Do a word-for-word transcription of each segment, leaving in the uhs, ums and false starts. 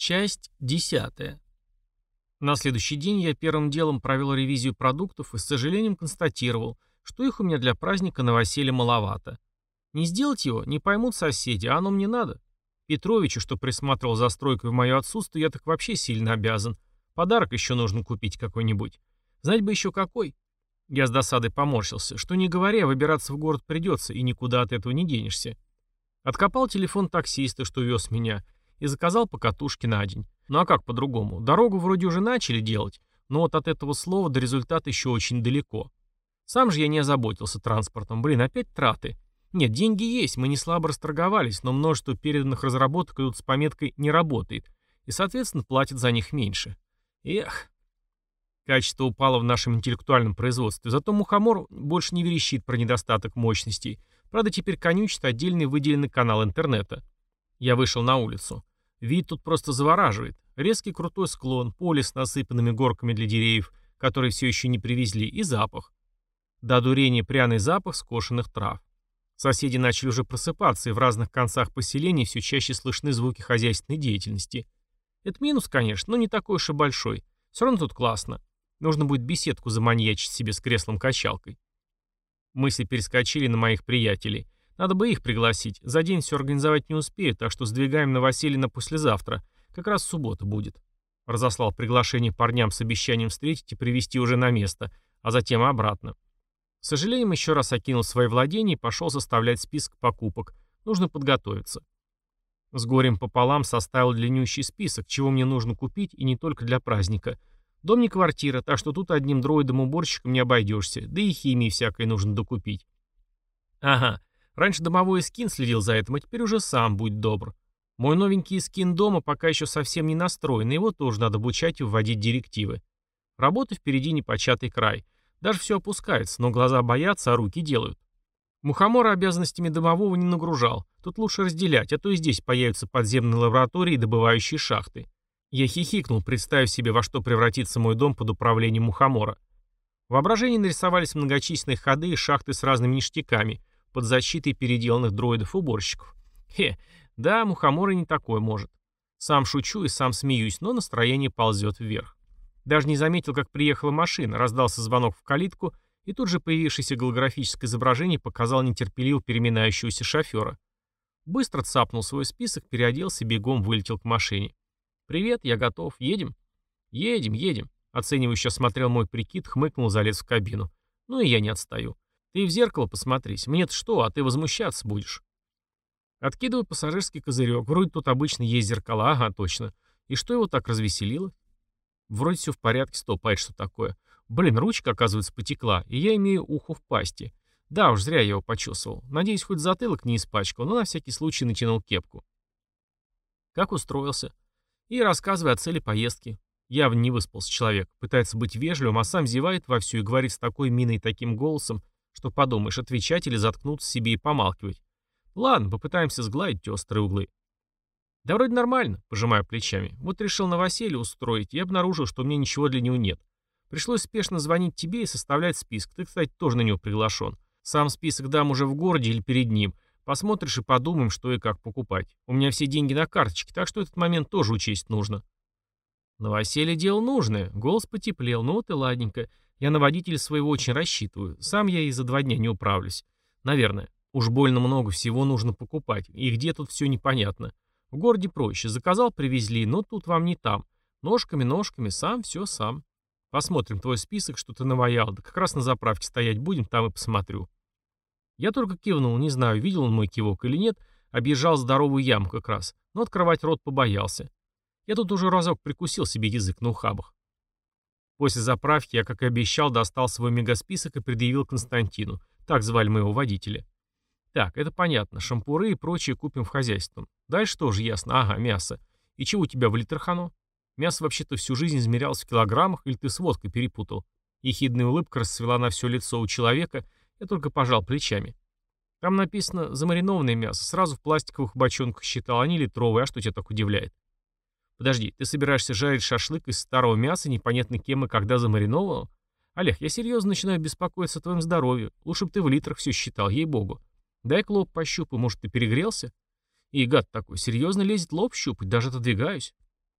Часть десятая. На следующий день я первым делом провел ревизию продуктов и с сожалением констатировал, что их у меня для праздника новоселья маловато. Не сделать его не поймут соседи, а оно мне надо. Петровичу, что присматривал за стройкой в мое отсутствие, я так вообще сильно обязан. Подарок еще нужно купить какой-нибудь. Знать бы еще какой. Я с досадой поморщился. Что не говоря, выбираться в город придется, и никуда от этого не денешься. Откопал телефон таксиста, что вез меня, и заказал покатушки на день. Ну а как по-другому? Дорогу вроде уже начали делать, но вот от этого слова до результата еще очень далеко. Сам же я не озаботился транспортом. Блин, опять траты. Нет, деньги есть, мы не слабо расторговались, но множество переданных разработок идут с пометкой «не работает», и, соответственно, платят за них меньше. Эх. Качество упало в нашем интеллектуальном производстве, зато мухомор больше не верещит про недостаток мощностей. Правда, теперь конючит отдельный выделенный канал интернета. Я вышел на улицу. Вид тут просто завораживает. Резкий крутой склон, поле с насыпанными горками для деревьев, которые все еще не привезли, и запах. До одурения пряный запах скошенных трав. Соседи начали уже просыпаться, и в разных концах поселений все чаще слышны звуки хозяйственной деятельности. Это минус, конечно, но не такой уж и большой. Все равно тут классно. Нужно будет беседку заманьячить себе с креслом-качалкой. Мысли перескочили на моих приятелей. Надо бы их пригласить. За день все организовать не успею, так что сдвигаем новоселье на послезавтра. Как раз суббота будет. Разослал приглашение парням с обещанием встретить и привезти уже на место, а затем обратно. С сожалением еще раз окинул свои владения и пошел составлять список покупок. Нужно подготовиться. С горем пополам составил длиннющий список, чего мне нужно купить, и не только для праздника. Дом не квартира, так что тут одним дроидом-уборщиком не обойдешься, да и химии всякой нужно докупить. Ага, раньше домовой скин следил за этим, а теперь уже сам будь добр. Мой новенький скин дома пока еще совсем не настроен, и его тоже надо обучать и вводить директивы. Работы впереди непочатый край. Даже все опускается, но глаза боятся, а руки делают. Мухомора обязанностями домового не нагружал. Тут лучше разделять, а то и здесь появятся подземные лаборатории и добывающие шахты. Я хихикнул, представив себе, во что превратится мой дом под управлением мухомора. В воображении нарисовались многочисленные ходы и шахты с разными ништяками, под защитой переделанных дроидов-уборщиков. Хе, да, мухомор и не такое может. Сам шучу и сам смеюсь, но настроение ползет вверх. Даже не заметил, как приехала машина, раздался звонок в калитку, и тут же появившееся голографическое изображение показало нетерпеливо переминающегося шофера. Быстро цапнул свой список, переоделся и бегом вылетел к машине. «Привет, я готов. Едем?» «Едем, едем», — оценивающе осмотрел мой прикид, хмыкнул, залез в кабину. «Ну и я не отстаю. Ты в зеркало посмотрись. Мне-то что, а ты возмущаться будешь?» Откидываю пассажирский козырек. Вроде тут обычно есть зеркала. Ага, точно. И что его так развеселило? Вроде все в порядке, стопает, что такое. Блин, ручка, оказывается, потекла, и я имею ухо в пасти. Да уж, зря я его почесывал. Надеюсь, хоть затылок не испачкал, но на всякий случай натянул кепку. Как устроился? И рассказывай о цели поездки. Явно не выспался человек. Пытается быть вежливым, а сам зевает вовсю и говорит с такой миной и таким голосом, что подумаешь, отвечать или заткнуться себе и помалкивать. Ладно, попытаемся сгладить те острые углы. Да вроде нормально, пожимаю плечами. Вот решил новоселье устроить и обнаружил, что у меня ничего для него нет. Пришлось спешно звонить тебе и составлять список. Ты, кстати, тоже на него приглашен. Сам список дам уже в городе или перед ним. Посмотришь и подумаем, что и как покупать. У меня все деньги на карточке, так что этот момент тоже учесть нужно. Новоселье дело нужное. Голос потеплел. Ну вот и ладненько. Я на водителя своего очень рассчитываю. Сам я и за два дня не управлюсь. Наверное. Уж больно много всего нужно покупать. И где тут все непонятно. В городе проще. Заказал, привезли, но тут вам не там. Ножками, ножками, сам, все сам. Посмотрим твой список, что ты наваял. Да как раз на заправке стоять будем, там и посмотрю. Я только кивнул, не знаю, видел он мой кивок или нет, объезжал здоровую яму как раз, но открывать рот побоялся. Я тут уже разок прикусил себе язык на ухабах. После заправки я, как и обещал, достал свой мегасписок и предъявил Константину. Так звали моего водителя. Так, это понятно, шампуры и прочее купим в хозяйстве. Дальше тоже ясно, ага, мясо. И чего у тебя в литрахано? Мясо вообще-то всю жизнь измерялось в килограммах, или ты с водкой перепутал? Ехидная улыбка расцвела на все лицо у человека, я только пожал плечами. Там написано «замаринованное мясо», сразу в пластиковых бочонках считал, они литровые, а что тебя так удивляет? Подожди, ты собираешься жарить шашлык из старого мяса, непонятно кем и когда замаринованного? Олег, я серьезно начинаю беспокоиться о твоем здоровье, лучше бы ты в литрах все считал, ей-богу. Дай-ка лоб пощупай, может, ты перегрелся? И гад такой, серьезно лезет лоб щупать, даже отодвигаюсь.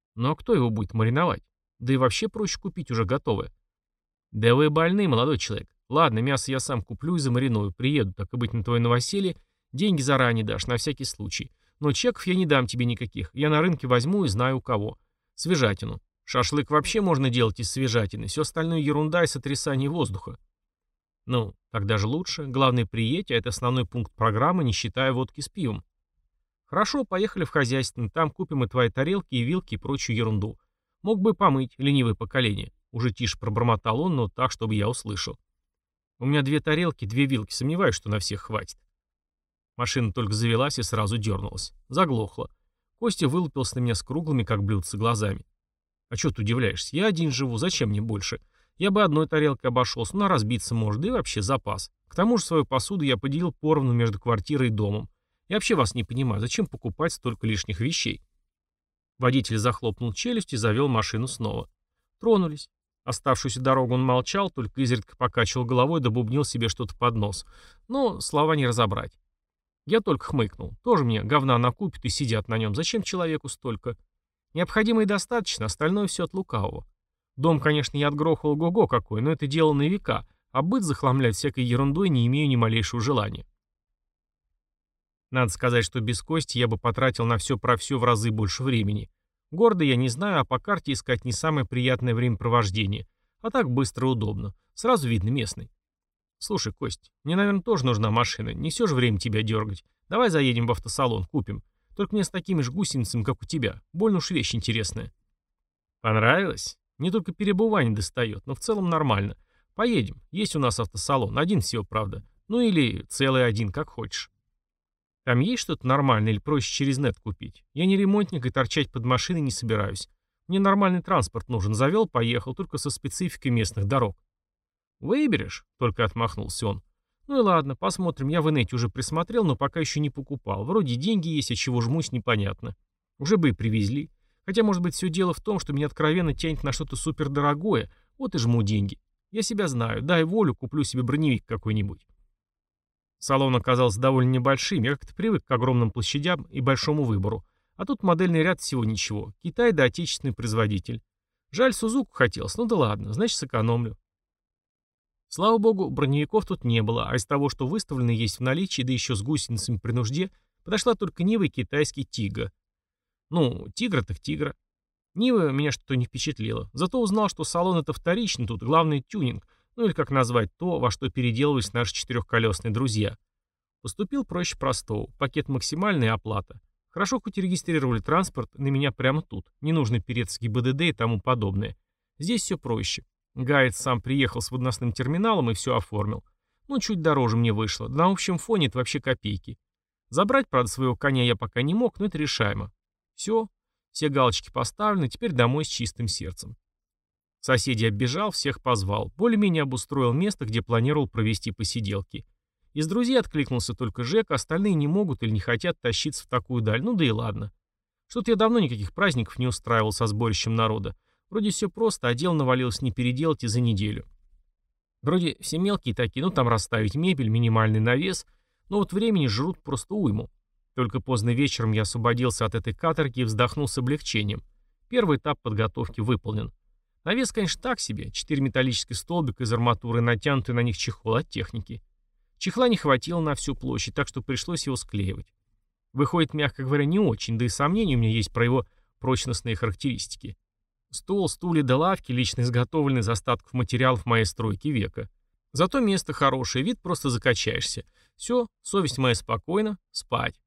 Ну а кто его будет мариновать? Да и вообще проще купить уже готовое. Да вы больны, молодой человек. Ладно, мясо я сам куплю и замариную. Приеду, так и быть, на твое новоселье. Деньги заранее дашь, на всякий случай. Но чеков я не дам тебе никаких. Я на рынке возьму и знаю у кого. Свежатину. Шашлык вообще можно делать из свежатины. Все остальное ерунда и сотрясание воздуха. Ну, тогда же лучше. Главное приедь, а это основной пункт программы, не считая водки с пивом. Хорошо, поехали в хозяйственный. Там купим и твои тарелки, и вилки, и прочую ерунду. Мог бы помыть, ленивое поколение. Уже тише пробормотал он, но так, чтобы я услышал. У меня две тарелки, две вилки. Сомневаюсь, что на всех хватит. Машина только завелась и сразу дернулась. Заглохла. Костя вылупился на меня с круглыми, как блюдце, глазами. А что ты удивляешься? Я один живу, зачем мне больше? Я бы одной тарелкой обошелся, но разбиться может, да и вообще запас. К тому же свою посуду я поделил поровну между квартирой и домом. Я вообще вас не понимаю, зачем покупать столько лишних вещей? Водитель захлопнул челюсть и завел машину снова. Тронулись. Оставшуюся дорогу он молчал, только изредка покачивал головой да бубнил себе что-то под нос. Но слова не разобрать. Я только хмыкнул. Тоже мне говна накупят и сидят на нем. Зачем человеку столько? Необходимо и достаточно, остальное все от лукавого. Дом, конечно, я отгрохал ого-го какой, но это дело на века, а быт захламлять всякой ерундой не имею ни малейшего желания. Надо сказать, что без Кости я бы потратил на все про все в разы больше времени. Города я не знаю, а по карте искать не самое приятное времяпровождение. А так быстро и удобно. Сразу видно местный. Слушай, Кость, мне, наверное, тоже нужна машина. Не все же время тебя дергать. Давай заедем в автосалон, купим. Только мне с такими же гусеницами, как у тебя. Больно уж вещь интересная. Понравилось? Мне только перебывание достает, но в целом нормально. Поедем. Есть у нас автосалон. Один всего, правда. Ну или целый один, как хочешь. Там есть что-то нормальное или проще через нет купить? Я не ремонтник и торчать под машиной не собираюсь. Мне нормальный транспорт нужен. Завел, поехал, только со спецификой местных дорог. Выберешь? Только отмахнулся он. Ну и ладно, посмотрим. Я в инете уже присмотрел, но пока еще не покупал. Вроде деньги есть, а чего жмусь, непонятно. Уже бы и привезли. Хотя, может быть, все дело в том, что меня откровенно тянет на что-то супердорогое. Вот и жму деньги. Я себя знаю. Дай волю, куплю себе броневик какой-нибудь. Салон оказался довольно небольшим, я как-то привык к огромным площадям и большому выбору. А тут модельный ряд всего ничего. Китай да отечественный производитель. Жаль, Сузуку хотелось, ну да ладно, значит сэкономлю. Слава богу, броневиков тут не было, а из того, что выставлено есть в наличии, да еще с гусеницами при нужде, подошла только Нива и китайский Тига. Ну, Тигра так Тигра. Нива меня что-то не впечатлила. Зато узнал, что салон это вторичный, тут главный тюнинг. Ну или как назвать то, во что переделывались наши четырехколесные друзья. Поступил проще простого. Пакет максимальная и оплата. Хорошо, хоть и регистрировали транспорт на меня прямо тут. Не нужно переться к ГИБДД и тому подобное. Здесь все проще. Гаец сам приехал с выносным терминалом и все оформил. Ну, чуть дороже мне вышло. Да на общем фоне это вообще копейки. Забрать, правда, своего коня я пока не мог, но это решаемо. Все. Все галочки поставлены, теперь домой с чистым сердцем. Соседей оббежал, всех позвал. Более-менее обустроил место, где планировал провести посиделки. Из друзей откликнулся только Жек, остальные не могут или не хотят тащиться в такую даль. Ну да и ладно. Что-то я давно никаких праздников не устраивал со сборищем народа. Вроде все просто, а дел навалилось не переделать и за неделю. Вроде все мелкие такие, ну там расставить мебель, минимальный навес, но вот времени жрут просто уйму. Только поздно вечером я освободился от этой каторги и вздохнул с облегчением. Первый этап подготовки выполнен. Навес, конечно, так себе. Четыре металлических столбика из арматуры, натянутый на них чехол от техники. Чехла не хватило на всю площадь, так что пришлось его склеивать. Выходит, мягко говоря, не очень, да и сомнения у меня есть про его прочностные характеристики. Стол, стулья да лавки лично изготовлены из остатков материалов моей стройки века. Зато место хорошее, вид просто закачаешься. Все, совесть моя спокойна, спать.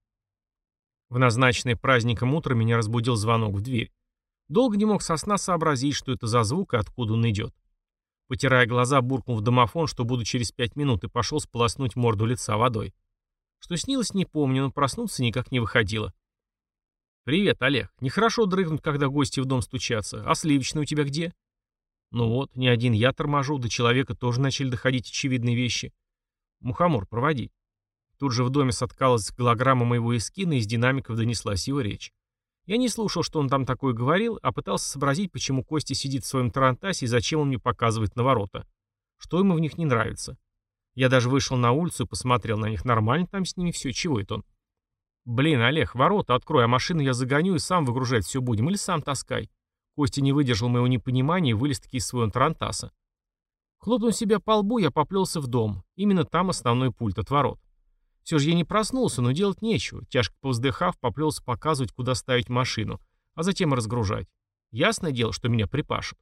В назначенное праздником утро меня разбудил звонок в дверь. Долго не мог со сна сообразить, что это за звук и откуда он идет. Потирая глаза, буркнул в домофон, что буду через пять минут, и пошел сполоснуть морду лица водой. Что снилось, не помню, но проснуться никак не выходило. «Привет, Олег. Нехорошо дрыгнуть, когда гости в дом стучатся. А сливочный у тебя где?» «Ну вот, не один я торможу, до человека тоже начали доходить очевидные вещи. Мухомор, проводи». Тут же в доме соткалась голограмма моего эскина, и из динамиков донеслась его речь. Я не слушал, что он там такое говорил, а пытался сообразить, почему Костя сидит в своем тарантасе и зачем он мне показывает на ворота. Что ему в них не нравится. Я даже вышел на улицу и посмотрел на них. Нормально там с ними все, чего это он? Блин, Олег, ворота открой, а машину я загоню и сам выгружать все будем, или сам таскай. Костя не выдержал моего непонимания и вылез-таки из своего тарантаса. Хлопнув себя по лбу, я поплелся в дом. Именно там основной пульт от ворот. Все же я не проснулся, но делать нечего. Тяжко повздыхав, поплелся показывать, куда ставить машину, а затем разгружать. Ясное дело, что меня припашут.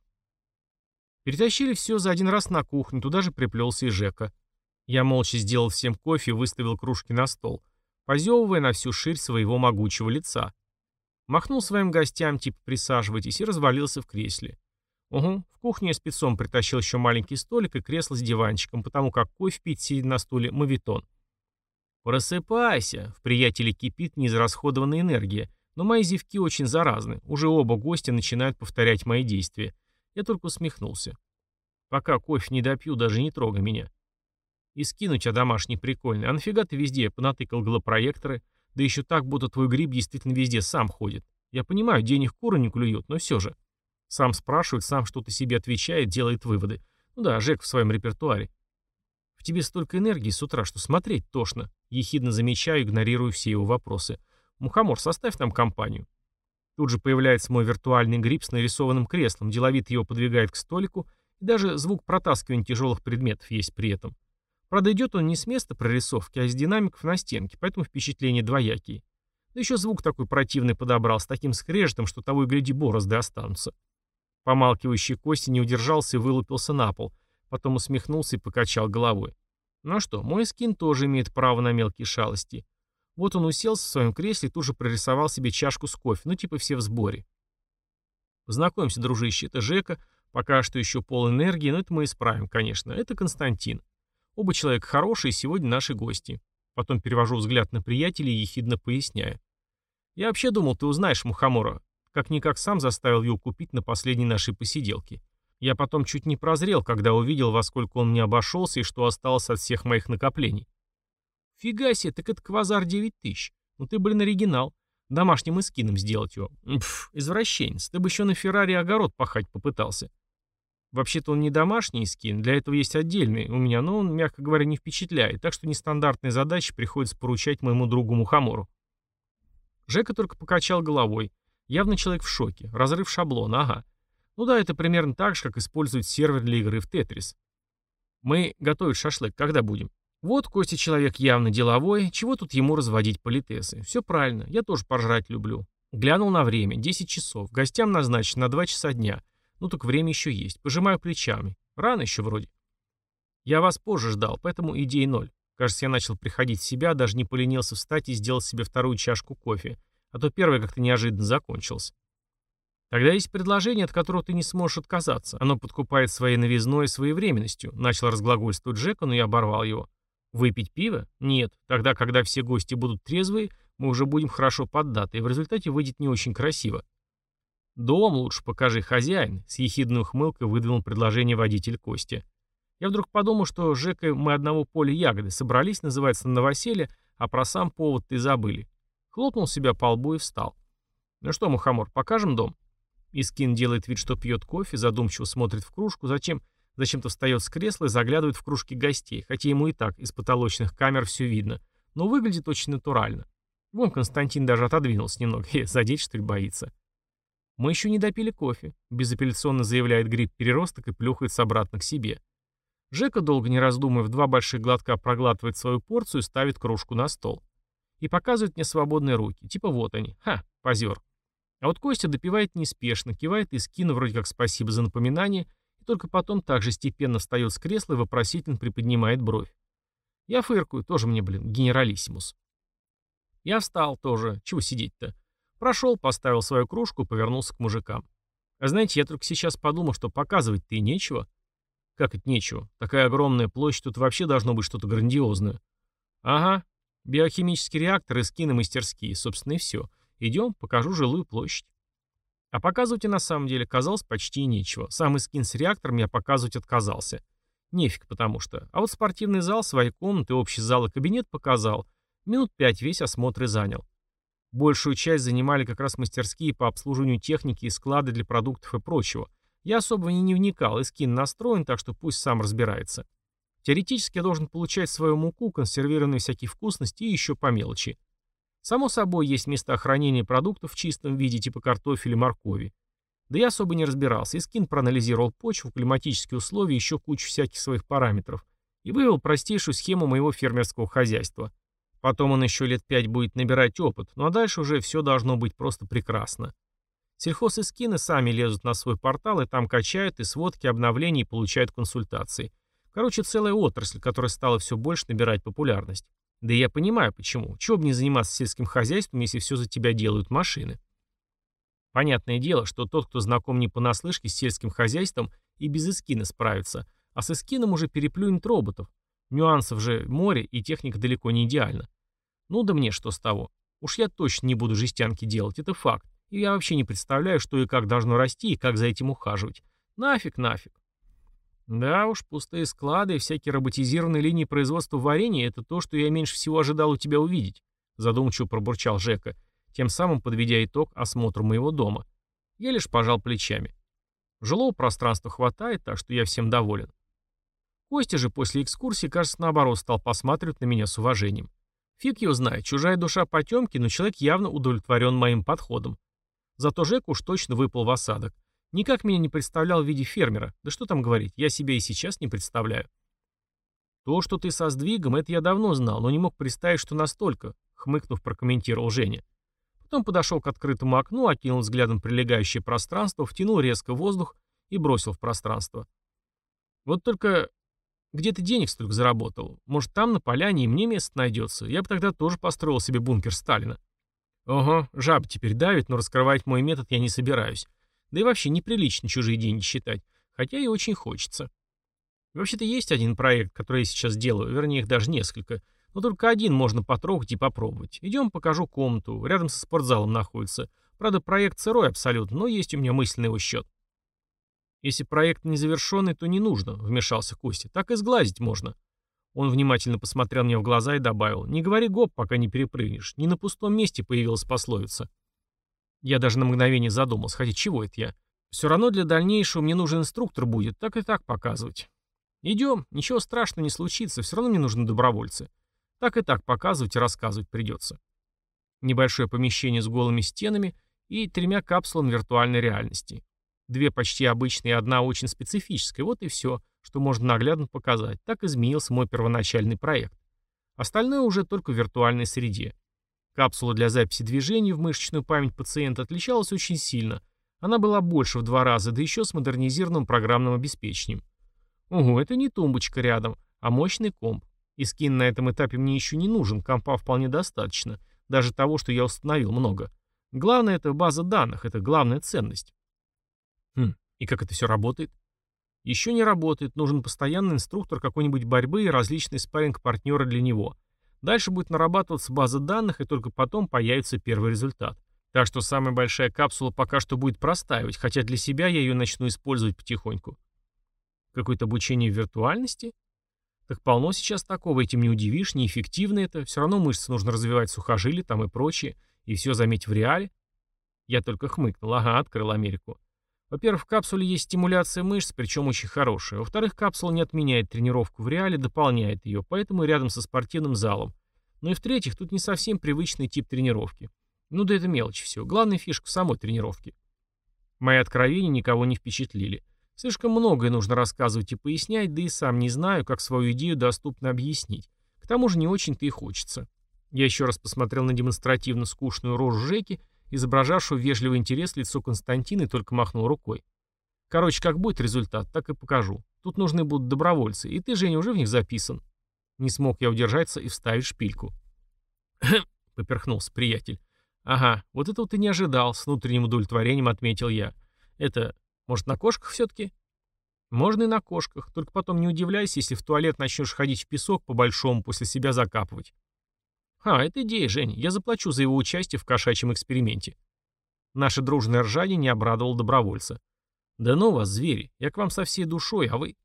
Перетащили все за один раз на кухню, туда же приплелся и Жека. Я молча сделал всем кофе и выставил кружки на стол, позевывая на всю ширь своего могучего лица. Махнул своим гостям, типа «присаживайтесь», и развалился в кресле. Угу, в кухню я спецом притащил еще маленький столик и кресло с диванчиком, потому как кофе пить, сидя на стуле, моветон. «Просыпайся!» В приятеле кипит неизрасходованная энергия, но мои зевки очень заразны. Уже оба гостя начинают повторять мои действия. Я только усмехнулся. «Пока кофе не допью, даже не трогай меня». «И скинуть, а домашний прикольный. А нафига ты везде понатыкал голопроекторы? Да еще так, будто твой гриб действительно везде сам ходит. Я понимаю, денег куры не клюют, но все же». Сам спрашивает, сам что-то себе отвечает, делает выводы. Ну да, Жек в своем репертуаре. «В тебе столько энергии с утра, что смотреть тошно». Ехидно замечаю, игнорирую все его вопросы. «Мухомор, составь нам компанию». Тут же появляется мой виртуальный гриб с нарисованным креслом, деловито его подвигает к столику, и даже звук протаскивания тяжелых предметов есть при этом. Правда, идет он не с места прорисовки, а из динамиков на стенке, поэтому впечатления двоякие. Да еще звук такой противный подобрал, с таким скрежетом, что того и гляди борозды останутся. Помалкивающий Костя не удержался и вылупился на пол, потом усмехнулся и покачал головой. Ну а что, мой скин тоже имеет право на мелкие шалости. Вот он уселся в своем кресле и тут же прорисовал себе чашку с кофе, ну типа все в сборе. Познакомься, дружище, это Жека, пока что еще пол энергии, но это мы исправим, конечно. Это Константин. Оба человека хорошие, сегодня наши гости. Потом перевожу взгляд на приятелей и ехидно поясняю. Я вообще думал, ты узнаешь Мухомора. Как-никак сам заставил его купить на последней нашей посиделке. Я потом чуть не прозрел, когда увидел, во сколько он мне обошелся и что осталось от всех моих накоплений. Фига себе, так это квазар девять тысяч. Ну ты, блин, оригинал. Домашним эскином сделать его. Пф, извращенец, ты бы еще на Феррари огород пахать попытался. Вообще-то он не домашний эскин, для этого есть отдельный у меня, но он, мягко говоря, не впечатляет, так что нестандартные задачи приходится поручать моему другу Мухомору. Жека только покачал головой. Явно человек в шоке. Разрыв шаблона, ага. Ну да, это примерно так же, как использовать сервер для игры в Тетрис. Мы готовить шашлык когда будем? Вот Костя человек явно деловой, чего тут ему разводить политесы? Все правильно, я тоже пожрать люблю. Глянул на время, десять часов, гостям назначено на два часа дня. Ну так время еще есть, пожимаю плечами. Рано еще вроде. Я вас позже ждал, поэтому идей ноль. Кажется, я начал приходить в себя, даже не поленился встать и сделать себе вторую чашку кофе, а то первая как-то неожиданно закончилась. Тогда есть предложение, от которого ты не сможешь отказаться. Оно подкупает своей новизной и своевременностью. Начал разглагольствовать Джека, но я оборвал его. Выпить пиво? Нет. Тогда, когда все гости будут трезвые, мы уже будем хорошо поддаты, и в результате выйдет не очень красиво. Дом лучше покажи, хозяин, с ехидной ухмылкой выдвинул предложение водитель Костя. Я вдруг подумал, что с Жекой мы одного поля ягоды, собрались, называется, на новоселье, а про сам повод-то и забыли. Хлопнул себя по лбу и встал. Ну что, Мухомор, покажем дом? Искин делает вид, что пьет кофе, задумчиво смотрит в кружку, затем зачем-то встает с кресла и заглядывает в кружки гостей, хотя ему и так из потолочных камер все видно, но выглядит очень натурально. Вон Константин даже отодвинулся немного, и задеть, что ли, боится. Мы еще не допили кофе, безапелляционно заявляет гриб-переросток и плюхается обратно к себе. Жека, долго не раздумывая, в два больших глотка проглатывает свою порцию и ставит кружку на стол. И показывает мне свободные руки, типа вот они, ха, позер. А вот Костя допивает неспешно, кивает Искину вроде как спасибо за напоминание, и только потом также степенно встает с кресла и вопросительно приподнимает бровь. Я фыркаю, тоже мне, блин, генералиссимус. Я встал тоже, чего сидеть-то? Прошел, поставил свою кружку и повернулся к мужикам. А знаете, я только сейчас подумал, что показывать-то и нечего. Как это нечего? Такая огромная площадь, тут вообще должно быть что-то грандиозное. Ага, биохимический реактор и скины мастерские, собственно и все. Идем, покажу жилую площадь. А показывать и на самом деле казалось почти нечего. Самый скин с реактором я показывать отказался. Нефиг, потому что. А вот спортивный зал, свои комнаты, общий зал и кабинет показал. Минут пять весь осмотр и занял. Большую часть занимали как раз мастерские по обслуживанию техники и склады для продуктов и прочего. Я особо не вникал, и скин настроен, так что пусть сам разбирается. Теоретически я должен получать свою муку, консервированные всякие вкусности и еще по мелочи. Само собой, есть места хранения продуктов в чистом виде, типа картофеля, моркови. Да я особо не разбирался. Искин проанализировал почву, климатические условия, еще кучу всяких своих параметров и вывел простейшую схему моего фермерского хозяйства. Потом он еще лет пять будет набирать опыт, ну а дальше уже все должно быть просто прекрасно. Сельхозискины сами лезут на свой портал и там качают и сводки, обновления и получают консультации. Короче, целая отрасль, которая стала все больше набирать популярность. Да и я понимаю, почему. Чего бы не заниматься сельским хозяйством, если все за тебя делают машины. Понятное дело, что тот, кто знаком не понаслышке с сельским хозяйством, и без эскина справится, а с эскином уже переплюнет роботов. Нюансов же море, и техника далеко не идеальна. Ну да мне что с того. Уж я точно не буду жестянки делать, это факт. И я вообще не представляю, что и как должно расти, и как за этим ухаживать. Нафиг, нафиг. Да уж, пустые склады и всякие роботизированные линии производства варенья — это то, что я меньше всего ожидал у тебя увидеть, задумчиво пробурчал Жека, тем самым подведя итог осмотру моего дома. Я лишь пожал плечами. Жилого пространства хватает, так что я всем доволен. Костя же после экскурсии, кажется, наоборот, стал посматривать на меня с уважением. Фиг его знает, чужая душа потемки, но человек явно удовлетворен моим подходом. Зато Жека уж точно выпал в осадок. Никак меня не представлял в виде фермера. Да что там говорить, я себя и сейчас не представляю. То, что ты со сдвигом, это я давно знал, но не мог представить, что настолько, хмыкнув, прокомментировал Женя. Потом подошел к открытому окну, окинул взглядом прилегающее пространство, втянул резко воздух и бросил в пространство. Вот только где ты денег столько заработал? Может, там, на поляне, и мне место найдется? Я бы тогда тоже построил себе бункер Сталина. Ого, жаба теперь давит, но раскрывать мой метод я не собираюсь. Да и вообще неприлично чужие деньги считать, хотя и очень хочется. Вообще-то есть один проект, который я сейчас делаю, вернее их даже несколько, но только один можно потрогать и попробовать. Идем, покажу комнату, рядом со спортзалом находится. Правда, проект сырой абсолютно, но есть у меня мысль на его счет. Если проект незавершенный, то не нужно, вмешался Костя, так и сглазить можно. Он внимательно посмотрел мне в глаза и добавил: не говори гоп, пока не перепрыгнешь, не на пустом месте появилась пословица. Я даже на мгновение задумался, хотя чего это я? Все равно для дальнейшего мне нужен инструктор будет, так и так показывать. Идем, ничего страшного не случится, все равно мне нужны добровольцы. Так и так показывать и рассказывать придется. Небольшое помещение с голыми стенами и тремя капсулами виртуальной реальности. Две почти обычные и одна очень специфическая, вот и все, что можно наглядно показать. Так изменился мой первоначальный проект. Остальное уже только в виртуальной среде. Капсула для записи движений в мышечную память пациента отличалась очень сильно. Она была больше в два раза, да еще с модернизированным программным обеспечением. Ого, это не тумбочка рядом, а мощный комп. И скин на этом этапе мне еще не нужен, компа вполне достаточно. Даже того, что я установил, много. Главное — это база данных, это главная ценность. Хм, и как это все работает? Еще не работает, нужен постоянный инструктор какой-нибудь борьбы и различные спарринг-партнеры для него. Дальше будет нарабатываться база данных, и только потом появится первый результат. Так что самая большая капсула пока что будет простаивать, хотя для себя я ее начну использовать потихоньку. Какое-то обучение в виртуальности? Так полно сейчас такого, этим не удивишь, неэффективно это, все равно мышцы нужно развивать, сухожилия там и прочее, и все заметь в реале. Я только хмыкнул, ага, открыл Америку. Во-первых, в капсуле есть стимуляция мышц, причем очень хорошая. Во-вторых, капсула не отменяет тренировку в реале, дополняет ее, поэтому рядом со спортивным залом. Ну и в-третьих, тут не совсем привычный тип тренировки. Ну да это мелочь все. Главная фишка в самой тренировке. Мои откровения никого не впечатлили. Слишком многое нужно рассказывать и пояснять, да и сам не знаю, как свою идею доступно объяснить. К тому же не очень-то и хочется. Я еще раз посмотрел на демонстративно скучную рожу Жеки, изображавшего вежливый интерес лицо Константина, и только махнул рукой. Короче, как будет результат, так и покажу. Тут нужны будут добровольцы, и ты, Женя, уже в них записан. Не смог я удержаться и вставить шпильку. Поперхнулся приятель. Ага, вот этого ты не ожидал, с внутренним удовлетворением отметил я. Это, может, на кошках все-таки? Можно и на кошках, только потом не удивляйся, если в туалет начнешь ходить в песок по-большому, после себя закапывать. А, это идея, Жень, я заплачу за его участие в кошачьем эксперименте. Наше дружное ржание не обрадовало добровольца. Да ну вас, звери, я к вам со всей душой, а вы...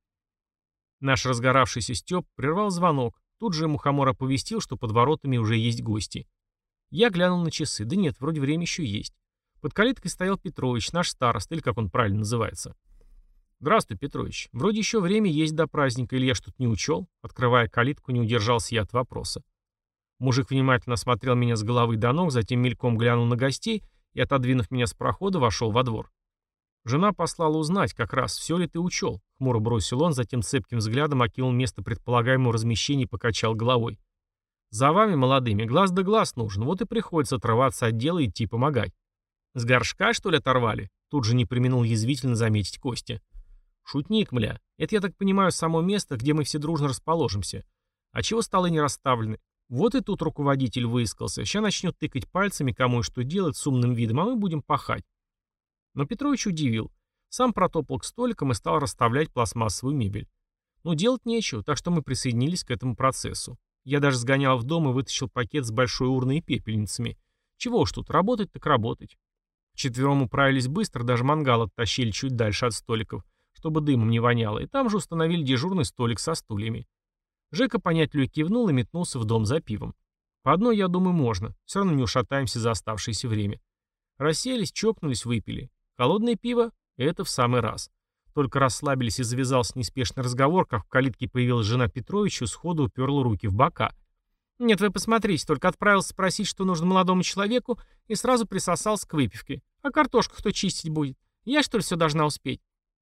Наш разгоравшийся стёб прервал звонок. Тут же мухомор оповестил, что под воротами уже есть гости. Я глянул на часы. Да нет, вроде время еще есть. Под калиткой стоял Петрович, наш староста, или как он правильно называется. «Здравствуй, Петрович. Вроде еще время есть до праздника, или я что-то не учел?» Открывая калитку, не удержался я от вопроса. Мужик внимательно осмотрел меня с головы до ног, затем мельком глянул на гостей и, отодвинув меня с прохода, вошел во двор. «Жена послала узнать, как раз, все ли ты учел», — хмуро бросил он, затем цепким взглядом окинул место предполагаемого размещения и покачал головой. «За вами, молодыми, глаз да глаз нужен, вот и приходится отрываться от дела и идти помогать». «С горшка, что ли, оторвали?» — тут же не преминул язвительно заметить Костя. «Шутник, мля. Это, я так понимаю, само место, где мы все дружно расположимся. А чего столы не расставлены? Вот и тут руководитель выискался. Сейчас начнет тыкать пальцами, кому и что делать, с умным видом, а мы будем пахать». Но Петрович удивил. Сам протопал к столикам и стал расставлять пластмассовую мебель. Ну, делать нечего, так что мы присоединились к этому процессу. Я даже сгонял в дом и вытащил пакет с большой урной и пепельницами. Чего уж тут, работать так работать. Вчетвером управились быстро, даже мангал оттащили чуть дальше от столиков, чтобы дымом не воняло, и там же установили дежурный столик со стульями. Жека понятливо кивнул и метнулся в дом за пивом. По одной, я думаю, можно, все равно не ушатаемся за оставшееся время. Расселись, чокнулись, выпили. Холодное пиво — это в самый раз. Только расслабились и завязался неспешный разговор, как в калитке появилась жена Петровича и сходу уперла руки в бока. «Нет, вы посмотрите, только отправился спросить, что нужно молодому человеку, и сразу присосался к выпивке. А картошку кто чистить будет? Я, что ли, все должна успеть?»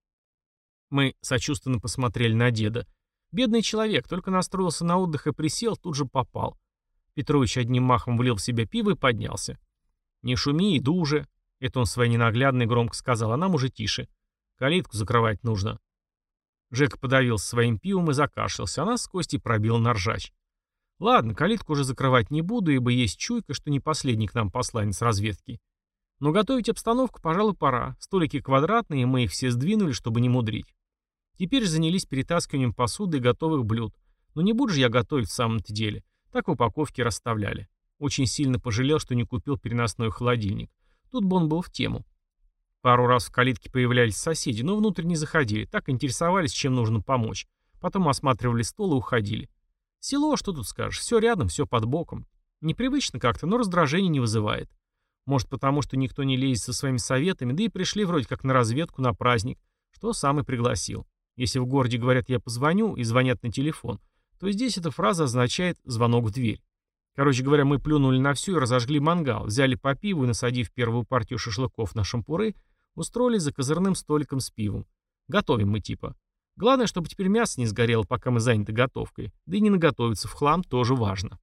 Мы сочувственно посмотрели на деда. Бедный человек, только настроился на отдых и присел, тут же попал. Петрович одним махом влил в себя пиво и поднялся. «Не шуми, иду уже», — это он своей ненаглядной громко сказал, а нам уже тише. «Калитку закрывать нужно». Жека подавился своим пивом и закашлялся, а нас с Костей пробил на ржач. Ладно, калитку уже закрывать не буду, ибо есть чуйка, что не последний к нам посланец разведки. Но готовить обстановку, пожалуй, пора. Столики квадратные, мы их все сдвинули, чтобы не мудрить. Теперь занялись перетаскиванием посуды и готовых блюд. Но не буду же я готовить в самом-то деле. Так в упаковке расставляли. Очень сильно пожалел, что не купил переносной холодильник. Тут бы он был в тему. Пару раз в калитке появлялись соседи, но внутрь не заходили, так интересовались, чем нужно помочь. Потом осматривали стол и уходили. Село, что тут скажешь, все рядом, все под боком. Непривычно как-то, но раздражения не вызывает. Может, потому что никто не лезет со своими советами, да и пришли вроде как на разведку, на праздник, что сам и пригласил. Если в городе говорят «я позвоню» и звонят на телефон, то здесь эта фраза означает «звонок в дверь». Короче говоря, мы плюнули на всю и разожгли мангал, взяли по пиву и, насадив первую партию шашлыков на шампуры, устроились за козырным столиком с пивом. Готовим мы типа. Главное, чтобы теперь мясо не сгорело, пока мы заняты готовкой. Да и не наготовиться в хлам тоже важно.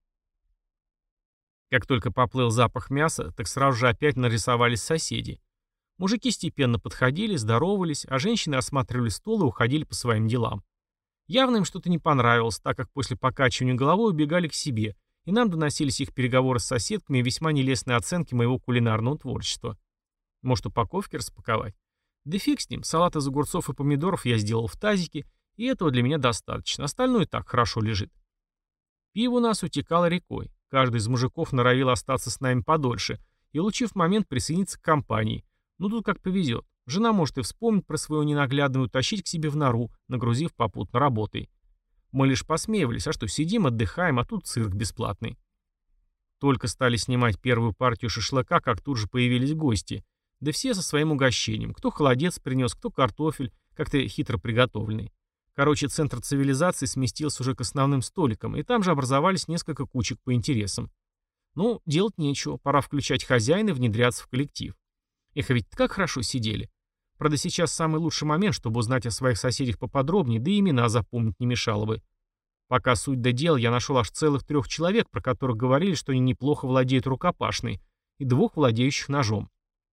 Как только поплыл запах мяса, так сразу же опять нарисовались соседи. Мужики степенно подходили, здоровались, а женщины осматривали стол и уходили по своим делам. Явно им что-то не понравилось, так как после покачивания головой убегали к себе, и нам доносились их переговоры с соседками и весьма нелестные оценки моего кулинарного творчества. Может, упаковки распаковать? Да фиг с ним, салат из огурцов и помидоров я сделал в тазике, и этого для меня достаточно, остальное и так хорошо лежит. Пиво у нас утекало рекой, каждый из мужиков норовил остаться с нами подольше и, улучив момент, присоединиться к компании. Ну тут как повезет, жена может и вспомнить про своего ненаглядного и утащить к себе в нору, нагрузив попутно работой. Мы лишь посмеивались, а что, сидим, отдыхаем, а тут цирк бесплатный. Только стали снимать первую партию шашлыка, как тут же появились гости. Да все со своим угощением. Кто холодец принес, кто картофель, как-то хитро приготовленный. Короче, центр цивилизации сместился уже к основным столикам, и там же образовались несколько кучек по интересам. Ну, делать нечего, пора включать хозяина и внедряться в коллектив. Эх, а ведь как хорошо сидели. Правда, сейчас самый лучший момент, чтобы узнать о своих соседях поподробнее, да и имена запомнить не мешало бы. Пока суть до дела, я нашел аж целых трех человек, про которых говорили, что они неплохо владеют рукопашной, и двух владеющих ножом.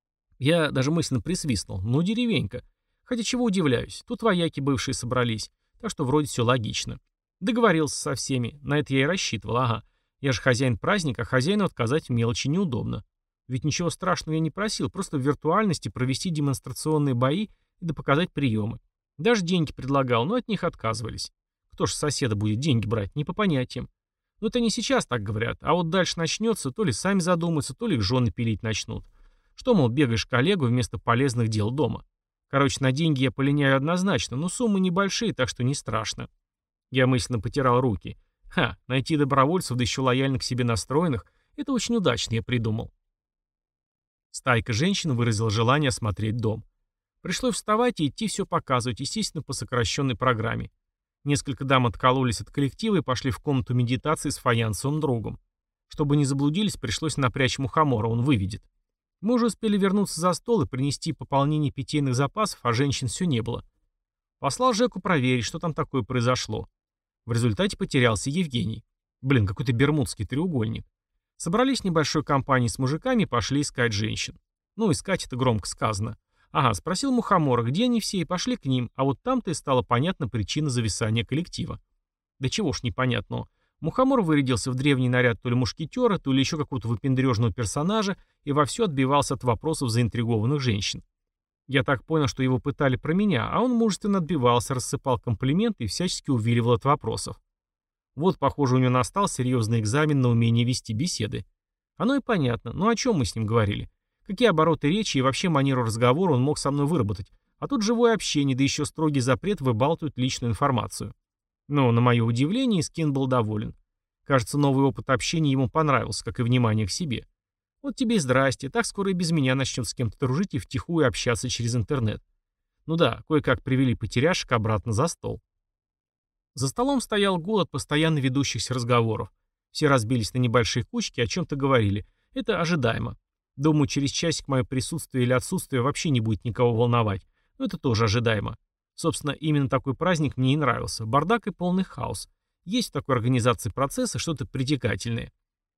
Я даже мысленно присвистнул. Ну, деревенька. Хотя чего удивляюсь. Тут вояки бывшие собрались. Так что вроде все логично. Договорился со всеми. На это я и рассчитывал. Ага. Я же хозяин праздника, а хозяину отказать в мелочи неудобно. Ведь ничего страшного я не просил. Просто в виртуальности провести демонстрационные бои и да показать приемы. Даже деньги предлагал, но от них отказывались. Кто ж с соседа будет деньги брать? Не по понятиям. Ну это не сейчас так говорят. А вот дальше начнется, то ли сами задумаются, то ли их жены пилить начнут. Что, мол, бегаешь к коллегу вместо полезных дел дома. Короче, на деньги я полиняю однозначно, но суммы небольшие, так что не страшно. Я мысленно потирал руки. Ха, найти добровольцев, да еще лояльно к себе настроенных, это очень удачно я придумал. Стайка женщин выразила желание осмотреть дом. Пришлось вставать и идти все показывать, естественно, по сокращенной программе. Несколько дам откололись от коллектива и пошли в комнату медитации с фаянсовым другом. Чтобы не заблудились, пришлось напрячь мухомора, он выведет. Мы уже успели вернуться за стол и принести пополнение питейных запасов, а женщин все не было. Послал Жеку проверить, что там такое произошло. В результате потерялся Евгений. Блин, какой-то бермудский треугольник. Собрались небольшой компанией с мужиками и пошли искать женщин. Ну, искать это громко сказано. Ага, спросил мухомора, где они все, и пошли к ним, а вот там-то и стала понятна причина зависания коллектива. Да чего ж непонятного. Мухомор вырядился в древний наряд то ли мушкетера, то ли еще какого-то выпендрежного персонажа и вовсю отбивался от вопросов заинтригованных женщин. Я так понял, что его пытали про меня, а он мужественно отбивался, рассыпал комплименты и всячески увиливал от вопросов. Вот, похоже, у него настал серьезный экзамен на умение вести беседы. Оно и понятно, но о чем мы с ним говорили? Какие обороты речи и вообще манеру разговора он мог со мной выработать? А тут живое общение, да еще строгий запрет выбалтывать личную информацию. Но, на мое удивление, Искин был доволен. Кажется, новый опыт общения ему понравился, как и внимание к себе. Вот тебе и здрасте, так скоро и без меня начнет с кем-то дружить и втихую общаться через интернет. Ну да, кое-как привели потеряшек обратно за стол. За столом стоял гул от постоянно ведущихся разговоров. Все разбились на небольшие кучки и о чем-то говорили. Это ожидаемо. Думаю, через часик мое присутствие или отсутствие вообще не будет никого волновать. Но это тоже ожидаемо. Собственно, именно такой праздник мне и нравился. Бардак и полный хаос. Есть в такой организации процесса что-то притягательное.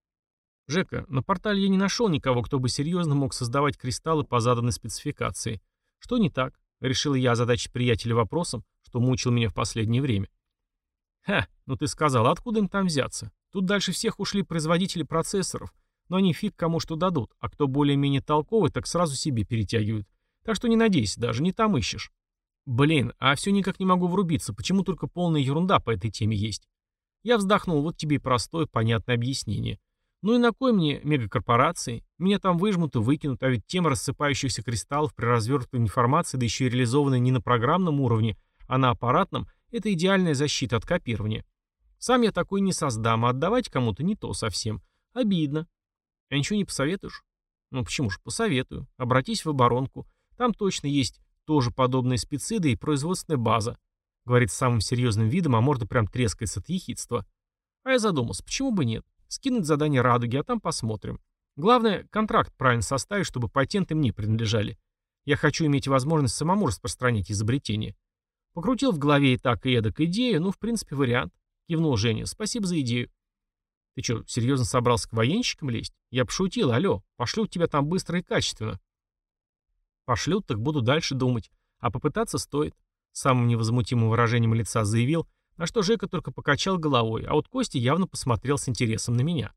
«Жека, на портале я не нашел никого, кто бы серьезно мог создавать кристаллы по заданной спецификации. Что не так?» — решил я озадачить приятеля вопросом, что мучил меня в последнее время. «Ха, ну ты сказал, откуда им там взяться? Тут дальше всех ушли производители процессоров, но они фиг кому что дадут, а кто более-менее толковый, так сразу себе перетягивают. Так что не надейся даже, не там ищешь». «Блин, а все никак не могу врубиться, почему только полная ерунда по этой теме есть?» Я вздохнул, вот тебе и простое, понятное объяснение. Ну и на кой мне мегакорпорации? Меня там выжмут и выкинут, а ведь тема рассыпающихся кристаллов при развертывании информации, да еще и реализованная не на программном уровне, а на аппаратном, это идеальная защита от копирования. Сам я такой не создам, а отдавать кому-то не то совсем. Обидно. А ничего не посоветуешь? Ну почему ж, посоветую. Обратись в оборонку. Там точно есть тоже подобные специды и производственная база. Говорит с самым серьезным видом, а морда прям трескается от ехидства. А я задумался, почему бы нет? Скинуть задание радуги, а там посмотрим. Главное, контракт правильно составить, чтобы патенты мне принадлежали. Я хочу иметь возможность самому распространять изобретение. Покрутил в голове и так, и эдак идею, ну, в принципе, вариант. Кивнул Женя. Спасибо за идею. Ты что, серьезно собрался к военщикам лезть? Я пошутил, алло. Пошлют тебя там быстро и качественно. Пошлют, так буду дальше думать. А попытаться стоит. Самым невозмутимым выражением лица заявил, на что Жека только покачал головой, а вот Костя явно посмотрел с интересом на меня.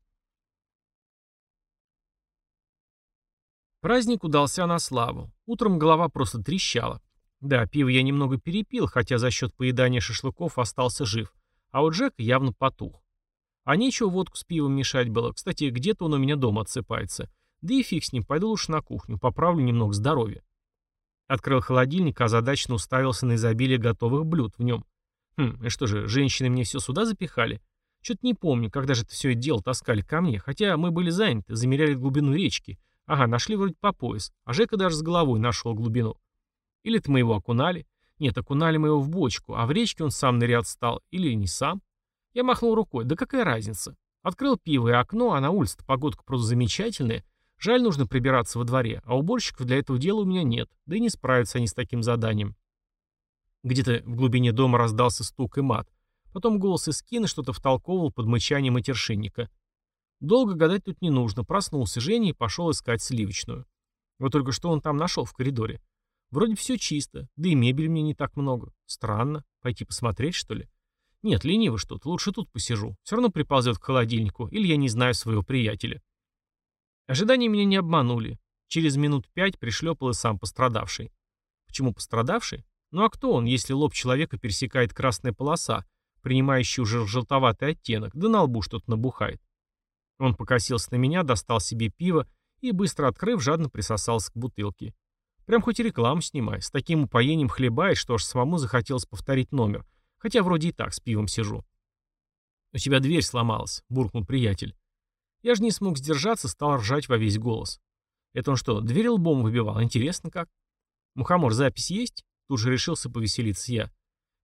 Праздник удался на славу. Утром голова просто трещала. Да, пиво я немного перепил, хотя за счет поедания шашлыков остался жив. А вот Жека явно потух. А нечего водку с пивом мешать было. Кстати, где-то он у меня дома отсыпается. Да и фиг с ним, пойду лучше на кухню, поправлю немного здоровья. Открыл холодильник, а озадаченно уставился на изобилие готовых блюд в нем. Хм, и что же, женщины мне все сюда запихали? Что-то не помню, когда же это все это дело таскали ко мне, хотя мы были заняты, замеряли глубину речки. Ага, нашли вроде по пояс, а Жека даже с головой нашел глубину. Или это мы его окунали? Нет, окунали мы его в бочку, а в речке он сам нырять стал, или не сам. Я махнул рукой, да какая разница? Открыл пиво и окно, а на улице-то погодка просто замечательная. Жаль, нужно прибираться во дворе, а уборщиков для этого дела у меня нет, да и не справятся они с таким заданием. Где-то в глубине дома раздался стук и мат. Потом голос из кино что-то втолковывал под мычание матершинника. Долго гадать тут не нужно. Проснулся Женя и пошел искать сливочную. Вот только что он там нашел в коридоре. Вроде все чисто, да и мебели мне не так много. Странно. Пойти посмотреть, что ли? Нет, лениво что-то. Лучше тут посижу. Все равно приползет к холодильнику, или я не знаю своего приятеля. Ожидания меня не обманули. Через минут пять пришлепал и сам пострадавший. Почему пострадавший? Ну а кто он, если лоб человека пересекает красная полоса, принимающая уже желтоватый оттенок, да на лбу что-то набухает? Он покосился на меня, достал себе пиво и, быстро открыв, жадно присосался к бутылке. Прям хоть и рекламу снимай, с таким упоением хлебает, что аж самому захотелось повторить номер, хотя вроде и так с пивом сижу. «У тебя дверь сломалась», — буркнул приятель. Я же не смог сдержаться, стал ржать во весь голос. Это он что, дверь лбом выбивал? Интересно как? Мухомор, запись есть? Тут же решился повеселиться я.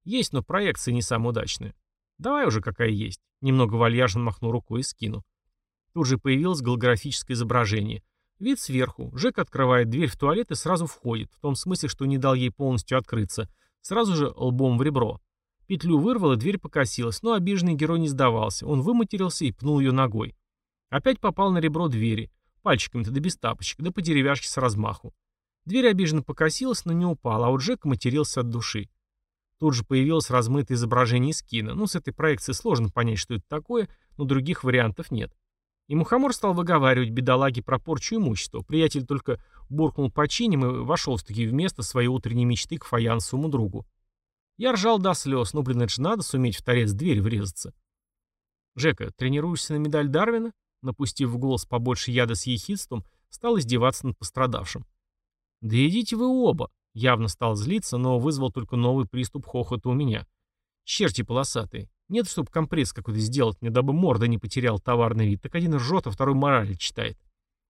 Есть, но проекция не самая удачная. Давай уже какая есть. Немного вальяжно махнул рукой и скину. Тут же появилось голографическое изображение. Вид сверху. Жек открывает дверь в туалет и сразу входит, в том смысле, что не дал ей полностью открыться. Сразу же лбом в ребро. Петлю вырвал, и дверь покосилась, но обиженный герой не сдавался. Он выматерился и пнул ее ногой. Опять попал на ребро двери. Пальчиками-то да без тапочек, да по деревяшке с размаху. Дверь обиженно покосилась, но не упала, а вот Джек матерился от души. Тут же появилось размытое изображение скина. Ну, с этой проекции сложно понять, что это такое, но других вариантов нет. И Мухомор стал выговаривать бедолаге про порчу имущества. Приятель только буркнул починем и вошел все-таки в место своей утренней мечты к фаянсовому другу. Я ржал до слез. Ну, блин, это же надо суметь в торец дверь врезаться. «Жека, тренируешься на медаль Дарвина?» Напустив в голос побольше яда с ехидством, стал издеваться над пострадавшим. «Да идите вы оба!» Явно стал злиться, но вызвал только новый приступ хохота у меня. «Черти полосатые! Нет, чтобы компресс какой-то сделать мне, дабы морда не потерял товарный вид, так один ржет, а второй морали читает».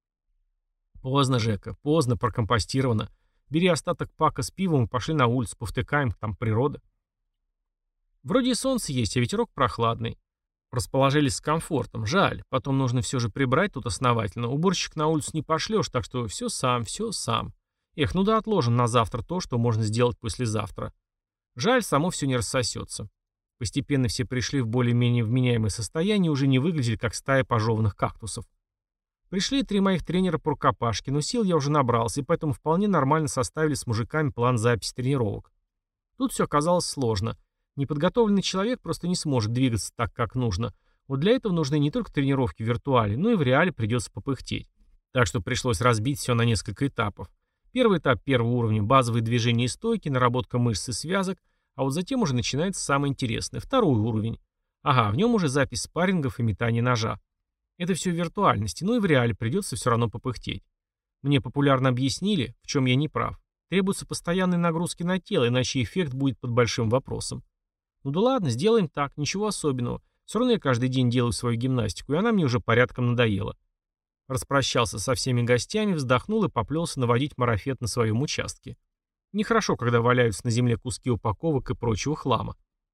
«Поздно, Жека, поздно, прокомпостировано. Бери остаток пака с пивом и пошли на улицу, повтыкаем, там природа». Вроде и солнце есть, а ветерок прохладный. Расположились с комфортом. Жаль, потом нужно все же прибрать тут основательно. Уборщик на улицу не пошлешь, так что все сам, все сам. Эх, ну да отложим на завтра то, что можно сделать послезавтра. Жаль, само все не рассосется. Постепенно все пришли в более-менее вменяемое состояние и уже не выглядели как стая пожеванных кактусов. Пришли три моих тренера по рукопашке, но сил я уже набрался, и поэтому вполне нормально составили с мужиками план записи тренировок. Тут все оказалось сложно. Неподготовленный человек просто не сможет двигаться так, как нужно. Вот для этого нужны не только тренировки в виртуале, но и в реале придется попыхтеть. Так что пришлось разбить все на несколько этапов. Первый этап первого уровня – базовые движения и стойки, наработка мышц и связок, а вот затем уже начинается самое интересное – второй уровень. Ага, в нем уже запись спаррингов и метание ножа. Это все в виртуальности, но и в реале придется все равно попыхтеть. Мне популярно объяснили, в чем я не прав. Требуются постоянные нагрузки на тело, иначе эффект будет под большим вопросом. Ну да ладно, сделаем так, ничего особенного. Все равно я каждый день делаю свою гимнастику, и она мне уже порядком надоела. Распрощался со всеми гостями, вздохнул и поплелся наводить марафет на своем участке. Нехорошо, когда валяются на земле куски упаковок и прочего хлама.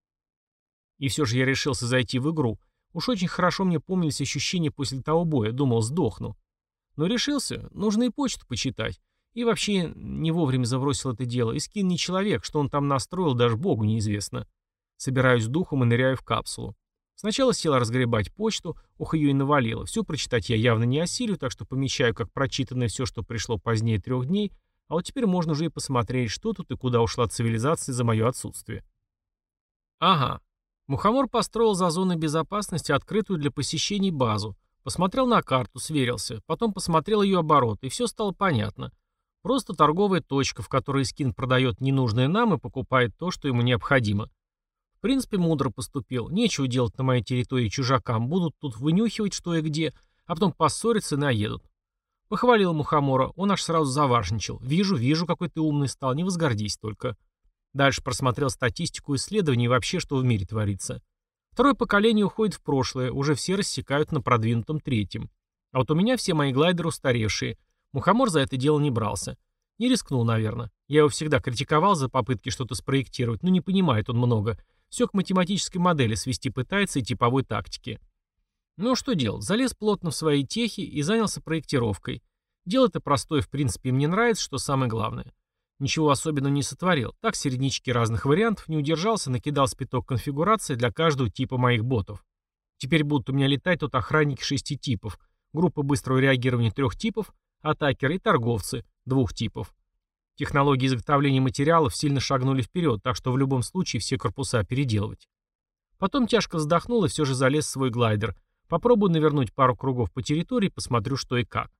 И все же я решился зайти в игру. Уж очень хорошо мне помнились ощущения после того боя, думал, сдохну. Но решился, нужно и почту почитать. И вообще не вовремя забросил это дело. И скин не человек, что он там настроил, даже богу неизвестно. Собираюсь духом и ныряю в капсулу. Сначала села разгребать почту, ох, ее и навалило. Все прочитать я явно не осилю, так что помечаю как прочитанное все, что пришло позднее трех дней, а вот теперь можно уже и посмотреть, что тут и куда ушла цивилизация за мое отсутствие. Ага. Мухомор построил за зоной безопасности открытую для посещений базу. Посмотрел на карту, сверился, потом посмотрел ее оборот, и все стало понятно. Просто торговая точка, в которой скин продает ненужное нам и покупает то, что ему необходимо. В принципе, мудро поступил. Нечего делать на моей территории чужакам. Будут тут вынюхивать, что и где, а потом поссорятся и наедут. Похвалил Мухомора, он аж сразу заважничал. Вижу, вижу, какой ты умный стал, не возгордись только. Дальше просмотрел статистику исследований и вообще, что в мире творится. Второе поколение уходит в прошлое, уже все рассекают на продвинутом третьем. А вот у меня все мои глайдеры устаревшие. Мухомор за это дело не брался. Не рискнул, наверное. Я его всегда критиковал за попытки что-то спроектировать, но не понимает он много. Все к математической модели свести пытается и типовой тактике. Ну что делать, залез плотно в свои техи и занялся проектировкой. Дело-то простое, в принципе, мне нравится, что самое главное. Ничего особенного не сотворил, так середнячки разных вариантов не удержался, накидал спиток конфигурации для каждого типа моих ботов. Теперь будут у меня летать тут охранники шести типов, группа быстрого реагирования трех типов, атакеры и торговцы двух типов. Технологии изготовления материалов сильно шагнули вперед, так что в любом случае все корпуса переделывать. Потом тяжко вздохнул и все же залез в свой глайдер. Попробую навернуть пару кругов по территории, посмотрю, что и как.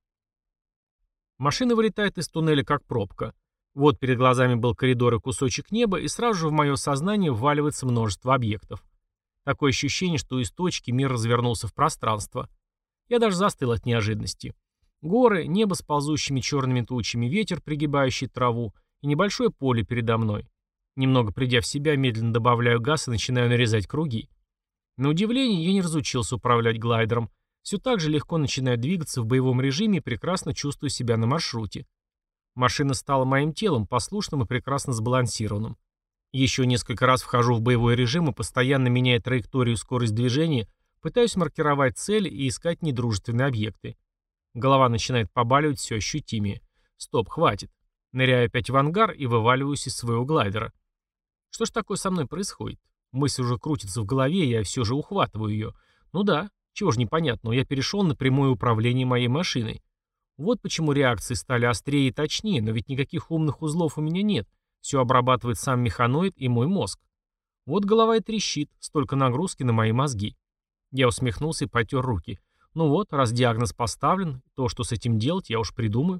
Машина вылетает из туннеля, как пробка. Вот перед глазами был коридор и кусочек неба, и сразу же в мое сознание вваливается множество объектов. Такое ощущение, что из точки мир развернулся в пространство. Я даже застыл от неожиданности. Горы, небо с ползущими черными тучами, ветер, пригибающий траву, и небольшое поле передо мной. Немного придя в себя, медленно добавляю газ и начинаю нарезать круги. На удивление, я не разучился управлять глайдером. Все так же легко начинаю двигаться в боевом режиме и прекрасно чувствую себя на маршруте. Машина стала моим телом, послушным и прекрасно сбалансированным. Еще несколько раз вхожу в боевой режим и, постоянно меняя траекторию и скорость движения, пытаюсь маркировать цели и искать недружественные объекты. Голова начинает побаливать все ощутимее. Стоп, хватит. Ныряю опять в ангар и вываливаюсь из своего глайдера. Что ж такое со мной происходит? Мысль уже крутится в голове, я все же ухватываю ее. Ну да, чего ж непонятного, я перешел на прямое управление моей машиной. Вот почему реакции стали острее и точнее, но ведь никаких умных узлов у меня нет. Все обрабатывает сам механоид и мой мозг. Вот голова и трещит, столько нагрузки на мои мозги. Я усмехнулся и потер руки. Ну вот, раз диагноз поставлен, то, что с этим делать, я уж придумаю.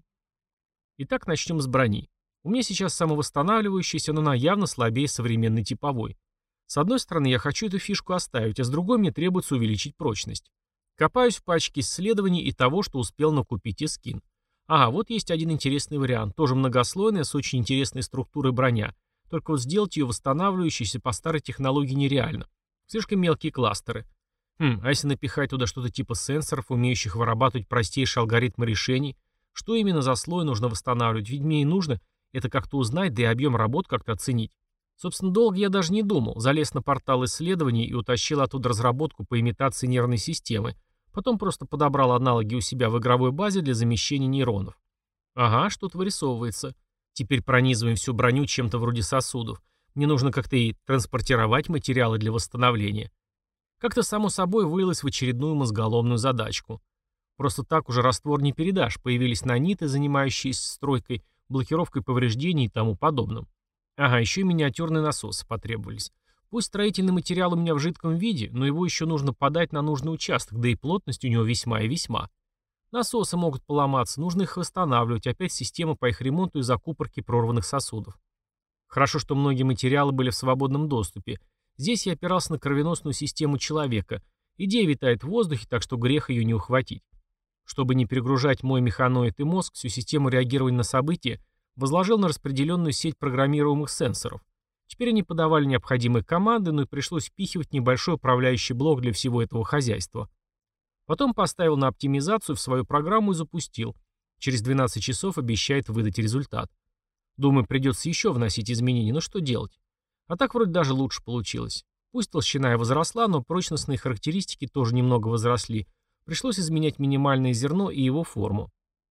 Итак, начнем с брони. У меня сейчас самовосстанавливающаяся, но она явно слабее современной типовой. С одной стороны, я хочу эту фишку оставить, а с другой мне требуется увеличить прочность. Копаюсь в пачке исследований и того, что успел накупить и скин. Ага, вот есть один интересный вариант, тоже многослойная, с очень интересной структурой броня. Только вот сделать ее восстанавливающейся по старой технологии нереально. Слишком мелкие кластеры. Хм, а если напихать туда что-то типа сенсоров, умеющих вырабатывать простейшие алгоритмы решений, что именно за слой нужно восстанавливать, ведь мне и нужно это как-то узнать, да и объем работ как-то оценить. Собственно, долго я даже не думал, залез на портал исследований и утащил оттуда разработку по имитации нервной системы, потом просто подобрал аналоги у себя в игровой базе для замещения нейронов. Ага, что-то вырисовывается. Теперь пронизываем всю броню чем-то вроде сосудов. Мне нужно как-то и транспортировать материалы для восстановления. Как-то само собой вылилось в очередную мозголомную задачку. Просто так уже раствор не передашь, появились наниты, занимающиеся стройкой, блокировкой повреждений и тому подобным. Ага, еще и миниатюрные насосы потребовались. Пусть строительный материал у меня в жидком виде, но его еще нужно подать на нужный участок, да и плотность у него весьма и весьма. Насосы могут поломаться, нужно их восстанавливать, опять система по их ремонту и закупорке прорванных сосудов. Хорошо, что многие материалы были в свободном доступе. Здесь я опирался на кровеносную систему человека. Идея витает в воздухе, так что грех ее не ухватить. Чтобы не перегружать мой механоид и мозг, всю систему реагирования на события возложил на распределенную сеть программируемых сенсоров. Теперь они подавали необходимые команды, но и пришлось впихивать небольшой управляющий блок для всего этого хозяйства. Потом поставил на оптимизацию в свою программу и запустил. Через двенадцать часов обещает выдать результат. Думаю, придется еще вносить изменения, но что делать? А так вроде даже лучше получилось. Пусть толщина и возросла, но прочностные характеристики тоже немного возросли. Пришлось изменять минимальное зерно и его форму.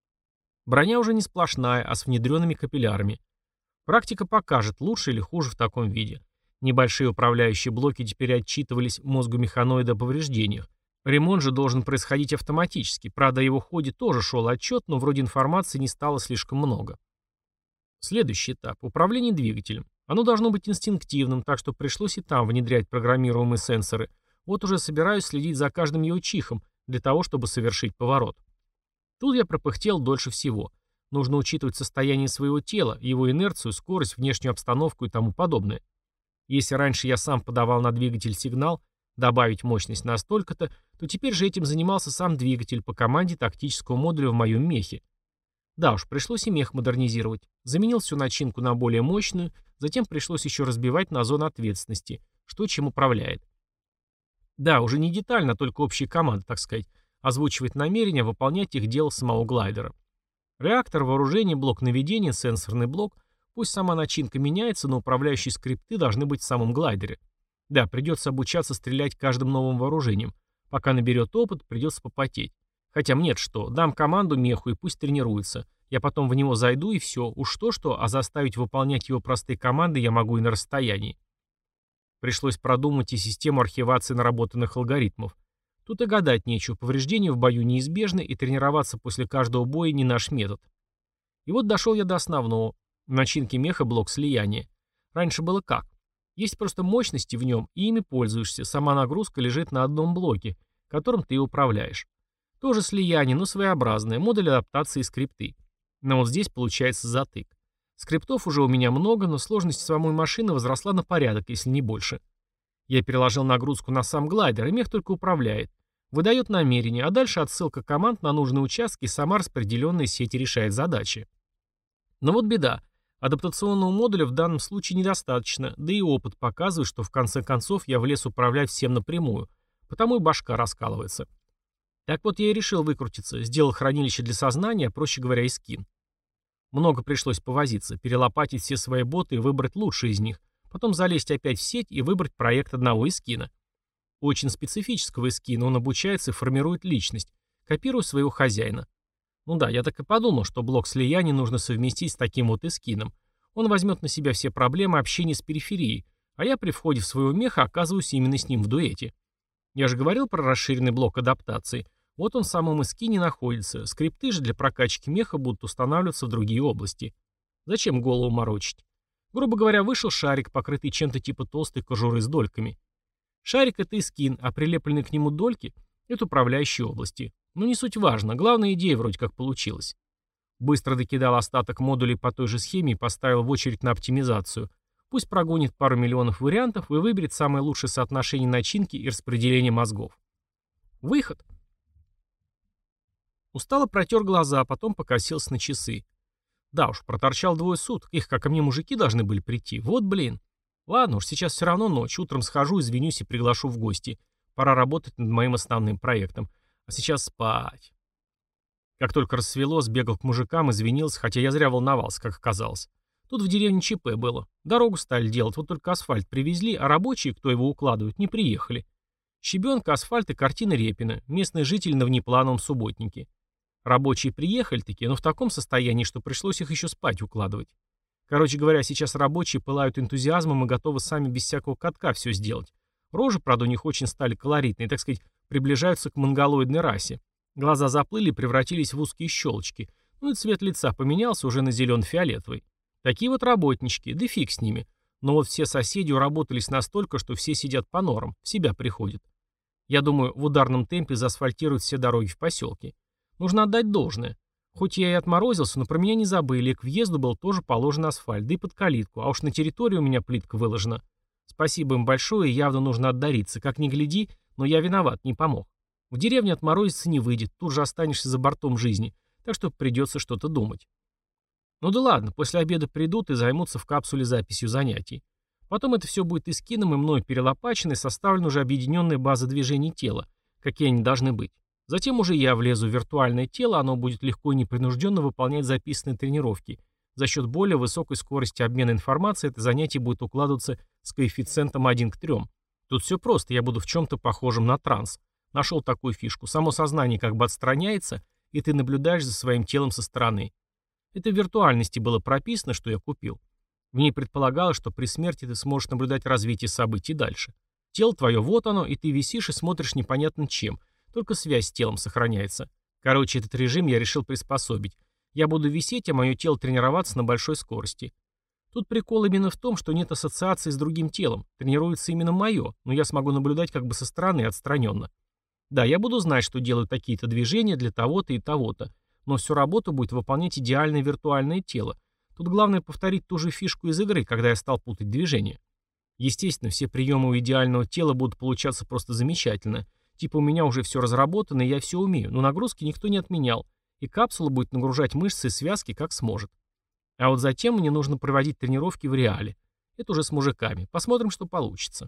Броня уже не сплошная, а с внедренными капиллярами. Практика покажет, лучше или хуже в таком виде. Небольшие управляющие блоки теперь отчитывались мозгу механоида о повреждениях. Ремонт же должен происходить автоматически. Правда, о его ходе тоже шел отчет, но вроде информации не стало слишком много. Следующий этап – управление двигателем. Оно должно быть инстинктивным, так что пришлось и там внедрять программируемые сенсоры. Вот уже собираюсь следить за каждым его чихом, для того, чтобы совершить поворот. Тут я пропыхтел дольше всего. Нужно учитывать состояние своего тела, его инерцию, скорость, внешнюю обстановку и тому подобное. Если раньше я сам подавал на двигатель сигнал добавить мощность на столько-то, то теперь же этим занимался сам двигатель по команде тактического модуля в моем мехе. Да уж, пришлось и мех модернизировать. Заменил всю начинку на более мощную, затем пришлось еще разбивать на зону ответственности, что чем управляет. Да, уже не детально, только общие команды, так сказать, озвучивать намерения, выполнять их дело самого глайдера. Реактор, вооружение, блок наведения, сенсорный блок. Пусть сама начинка меняется, но управляющие скрипты должны быть в самом глайдере. Да, придется обучаться стрелять каждым новым вооружением. Пока наберет опыт, придется попотеть. Хотя мне что, дам команду меху и пусть тренируется. Я потом в него зайду и все. Уж что-что, а заставить выполнять его простые команды я могу и на расстоянии. Пришлось продумать и систему архивации наработанных алгоритмов. Тут и гадать нечего, повреждения в бою неизбежны, и тренироваться после каждого боя не наш метод. И вот дошел я до основного. В начинке меха блок слияния. Раньше было как? Есть просто мощности в нем, и ими пользуешься. Сама нагрузка лежит на одном блоке, которым ты и управляешь. Тоже слияние, но своеобразное, модуль адаптации и скрипты. Но вот здесь получается затык. Скриптов уже у меня много, но сложность самой машины возросла на порядок, если не больше. Я переложил нагрузку на сам глайдер, и мех только управляет. Выдает намерение, а дальше отсылка команд на нужные участки, и сама распределенная сеть решает задачи. Но вот беда. Адаптационного модуля в данном случае недостаточно, да и опыт показывает, что в конце концов я влез управлять всем напрямую, потому и башка раскалывается. Так вот я и решил выкрутиться, сделал хранилище для сознания, проще говоря, и скин. Много пришлось повозиться, перелопатить все свои боты и выбрать лучшие из них. потом залезть опять в сеть и выбрать проект одного эскина. Очень специфического эскина, он обучается и формирует личность, копируя своего хозяина. Ну да, я так и подумал, что блок слияния нужно совместить с таким вот эскином. Он возьмет на себя все проблемы общения с периферией, а я при входе в своего меха оказываюсь именно с ним в дуэте. Я же говорил про расширенный блок адаптации. Вот он в самом эскине находится. Скрипты же для прокачки меха будут устанавливаться в другие области. Зачем голову морочить? Грубо говоря, вышел шарик, покрытый чем-то типа толстой кожуры с дольками. Шарик — это эскин, а прилепленные к нему дольки — это управляющие области. Ну не суть важно, главная идея вроде как получилась. Быстро докидал остаток модулей по той же схеме и поставил в очередь на оптимизацию. Пусть прогонит пару миллионов вариантов и выберет самое лучшее соотношение начинки и распределения мозгов. Выход. Устало протер глаза, а потом покосился на часы. Да уж, проторчал двое суток, их, как ко мне, мужики должны были прийти. Вот блин. Ладно уж, сейчас все равно ночь, утром схожу, извинюсь и приглашу в гости. Пора работать над моим основным проектом. А сейчас спать. Как только рассвело, сбегал к мужикам, извинился, хотя я зря волновался, как оказалось. Тут в деревне ЧП было. Дорогу стали делать, вот только асфальт привезли, а рабочие, кто его укладывает, не приехали. Щебенка, асфальт и картина Репина, местные жители на внеплановом субботнике. Рабочие приехали-таки, но в таком состоянии, что пришлось их еще спать укладывать. Короче говоря, сейчас рабочие пылают энтузиазмом и готовы сами без всякого катка все сделать. Рожи, правда, у них очень стали колоритные, так сказать, приближаются к монголоидной расе. Глаза заплыли и превратились в узкие щелочки. Ну и цвет лица поменялся уже на зелено-фиолетовый. Такие вот работнички, да фиг с ними. Но вот все соседи уработались настолько, что все сидят по норам, в себя приходят. Я думаю, в ударном темпе заасфальтируют все дороги в поселке. Нужно отдать должное. Хоть я и отморозился, но про меня не забыли, и к въезду был тоже положен асфальт, да и под калитку, а уж на территории у меня плитка выложена. Спасибо им большое, и явно нужно отдариться. Как ни гляди, но я виноват, не помог. В деревне отморозиться не выйдет, тут же останешься за бортом жизни, так что придется что-то думать. Ну да ладно, после обеда придут и займутся в капсуле записью занятий. Потом это все будет эскином и мной перелопачено и составлена уже объединенная база движений тела, какие они должны быть. Затем уже я влезу в виртуальное тело, оно будет легко и непринужденно выполнять записанные тренировки. За счет более высокой скорости обмена информацией это занятие будет укладываться с коэффициентом один к трем. Тут все просто, я буду в чем-то похожем на транс. Нашел такую фишку. Само сознание как бы отстраняется, и ты наблюдаешь за своим телом со стороны. Это в виртуальности было прописано, что я купил. В ней предполагалось, что при смерти ты сможешь наблюдать развитие событий дальше. Тело твое, вот оно, и ты висишь и смотришь непонятно чем. Только связь с телом сохраняется. Короче, этот режим я решил приспособить. Я буду висеть, а мое тело тренироваться на большой скорости. Тут прикол именно в том, что нет ассоциации с другим телом. Тренируется именно мое, но я смогу наблюдать как бы со стороны, отстраненно. Да, я буду знать, что делаю такие-то движения для того-то и того-то, но всю работу будет выполнять идеальное виртуальное тело. Тут главное повторить ту же фишку из игры, когда я стал путать движения. Естественно, все приемы у идеального тела будут получаться просто замечательно. Типа у меня уже все разработано, и я все умею, но нагрузки никто не отменял, и капсула будет нагружать мышцы и связки как сможет. А вот затем мне нужно проводить тренировки в реале. Это уже с мужиками. Посмотрим, что получится.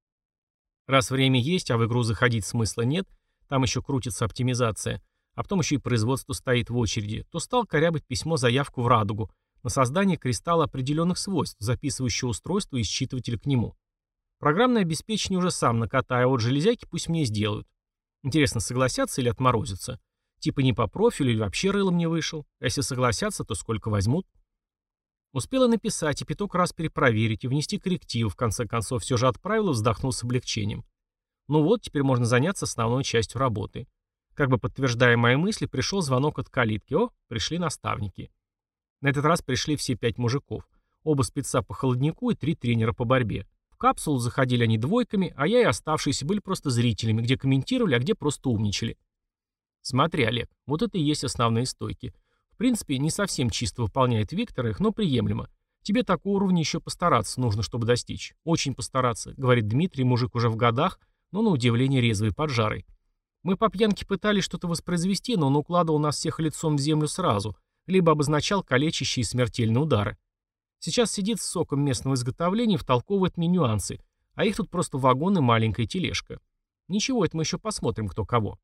Раз время есть, а в игру заходить смысла нет, там еще крутится оптимизация, а потом еще и производство стоит в очереди, то стал корябать письмо-заявку в Радугу на создание кристалла определенных свойств, записывающего устройство и считыватель к нему. Программное обеспечение уже сам накатаю, а вот железяки пусть мне сделают. Интересно, согласятся или отморозятся? Типа не по профилю или вообще рылом не вышел? А если согласятся, то сколько возьмут? Успела написать и пяток раз перепроверить и внести коррективы, в конце концов все же отправил и вздохнул с облегчением. Ну вот, теперь можно заняться основной частью работы. Как бы подтверждая мои мысли, пришел звонок от калитки. О, пришли наставники. На этот раз пришли все пять мужиков. Оба спеца по холоднику и три тренера по борьбе. В капсулу заходили они двойками, а я и оставшиеся были просто зрителями, где комментировали, а где просто умничали. Смотри, Олег, вот это и есть основные стойки. В принципе, не совсем чисто выполняет Виктор их, но приемлемо. Тебе такого уровня еще постараться нужно, чтобы достичь. Очень постараться, говорит Дмитрий, мужик уже в годах, но на удивление резвый поджарый. Мы по пьянке пытались что-то воспроизвести, но он укладывал нас всех лицом в землю сразу, либо обозначал калечащие и смертельные удары. Сейчас сидит с соком местного изготовления и втолковывает мне нюансы, а их тут просто вагон и маленькая тележка. Ничего, это мы еще посмотрим, кто кого.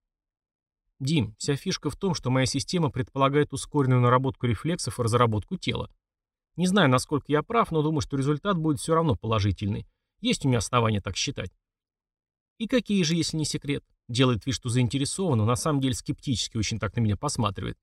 Дим, вся фишка в том, что моя система предполагает ускоренную наработку рефлексов и разработку тела. Не знаю, насколько я прав, но думаю, что результат будет все равно положительный. Есть у меня основания так считать. И какие же, если не секрет? Делает вид, что заинтересован, но на самом деле скептически очень так на меня посматривает.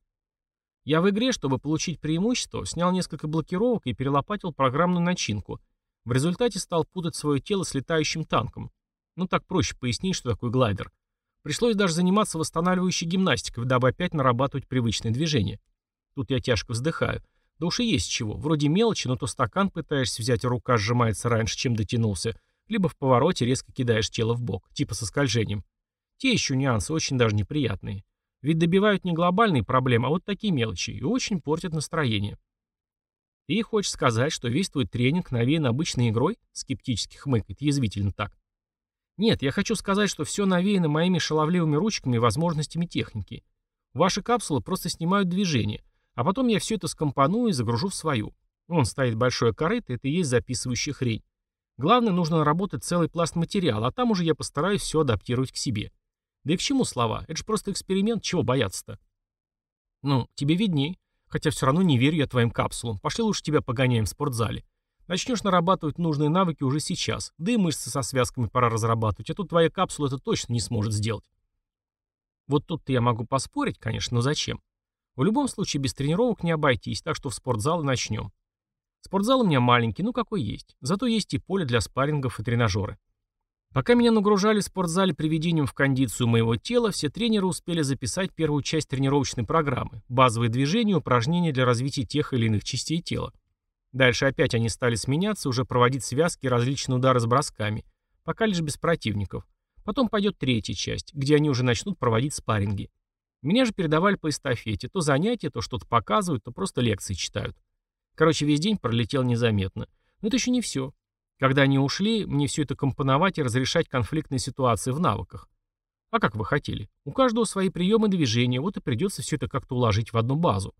Я в игре, чтобы получить преимущество, снял несколько блокировок и перелопатил программную начинку. В результате стал путать свое тело с летающим танком. Ну так проще пояснить, что такое глайдер. Пришлось даже заниматься восстанавливающей гимнастикой, дабы опять нарабатывать привычные движения. Тут я тяжко вздыхаю. Да уж и есть чего. Вроде мелочи, но то стакан пытаешься взять, а рука сжимается раньше, чем дотянулся, либо в повороте резко кидаешь тело в бок, типа со скольжением. Те еще нюансы, очень даже неприятные. Ведь добивают не глобальные проблемы, а вот такие мелочи, и очень портят настроение. Ты хочешь сказать, что весь твой тренинг навеян обычной игрой? Скептически хмыкает, язвительно так. Нет, я хочу сказать, что все навеяно моими шаловливыми ручками и возможностями техники. Ваши капсулы просто снимают движение, а потом я все это скомпоную и загружу в свою. Вон стоит большое корыто, это и есть записывающая хрень. Главное, нужно наработать целый пласт материала, а там уже я постараюсь все адаптировать к себе. Да и к чему слова? Это же просто эксперимент, чего бояться-то? Ну, тебе видней. Хотя все равно не верю я твоим капсулам. Пошли лучше тебя погоняем в спортзале. Начнешь нарабатывать нужные навыки уже сейчас. Да и мышцы со связками пора разрабатывать, а тут твоя капсула это точно не сможет сделать. Вот тут-то я могу поспорить, конечно, но зачем? В любом случае без тренировок не обойтись, так что в спортзал и начнем. Спортзал у меня маленький, ну какой есть. Зато есть и поле для спаррингов и тренажеры. Пока меня нагружали в спортзале приведением в кондицию моего тела, все тренеры успели записать первую часть тренировочной программы, базовые движения и упражнения для развития тех или иных частей тела. Дальше опять они стали сменяться, уже проводить связки и различные удары с бросками, пока лишь без противников. Потом пойдет третья часть, где они уже начнут проводить спарринги. Меня же передавали по эстафете, то занятия, то что-то показывают, то просто лекции читают. Короче, весь день пролетел незаметно. Но это еще не все. Когда они ушли, мне все это компоновать и разрешать конфликтные ситуации в навыках. А как вы хотели? У каждого свои приемы движения, вот и придется все это как-то уложить в одну базу.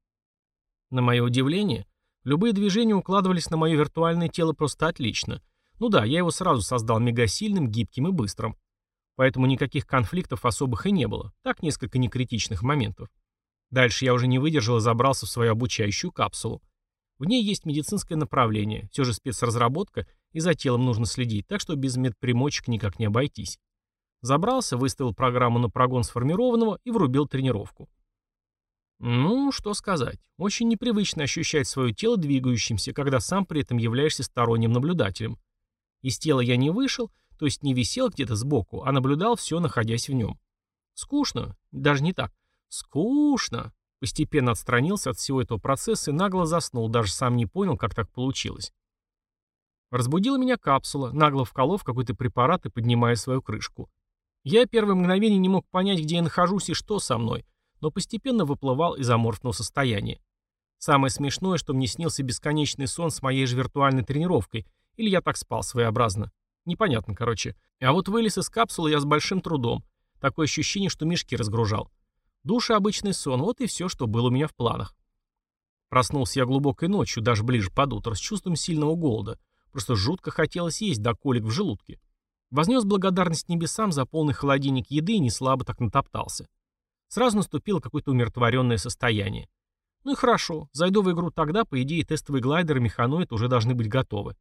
На мое удивление, любые движения укладывались на мое виртуальное тело просто отлично. Ну да, я его сразу создал мегасильным, гибким и быстрым. Поэтому никаких конфликтов особых и не было. Так несколько некритичных моментов. Дальше я уже не выдержал и забрался в свою обучающую капсулу. В ней есть медицинское направление, все же спецразработка, и за телом нужно следить, так что без медпримочек никак не обойтись. Забрался, выставил программу на прогон сформированного и врубил тренировку. Ну, что сказать. Очень непривычно ощущать свое тело двигающимся, когда сам при этом являешься сторонним наблюдателем. Из тела я не вышел, то есть не висел где-то сбоку, а наблюдал все, находясь в нем. Скучно, даже не так. Скучно. Постепенно отстранился от всего этого процесса и нагло заснул, даже сам не понял, как так получилось. Разбудила меня капсула, нагло вколов какой-то препарат и поднимая свою крышку. Я первое мгновение не мог понять, где я нахожусь и что со мной, но постепенно выплывал из аморфного состояния. Самое смешное, что мне снился бесконечный сон с моей же виртуальной тренировкой, или я так спал своеобразно. Непонятно, короче. А вот вылез из капсулы я с большим трудом. Такое ощущение, что мешки разгружал. Душ и обычный сон, вот и все, что было у меня в планах. Проснулся я глубокой ночью, даже ближе под утро, с чувством сильного голода. Просто жутко хотелось есть до колик в желудке. Вознес благодарность небесам за полный холодильник еды и неслабо так натоптался. Сразу наступило какое-то умиротворенное состояние. Ну и хорошо, зайду в игру тогда, по идее, тестовые глайдеры и механоид уже должны быть готовы.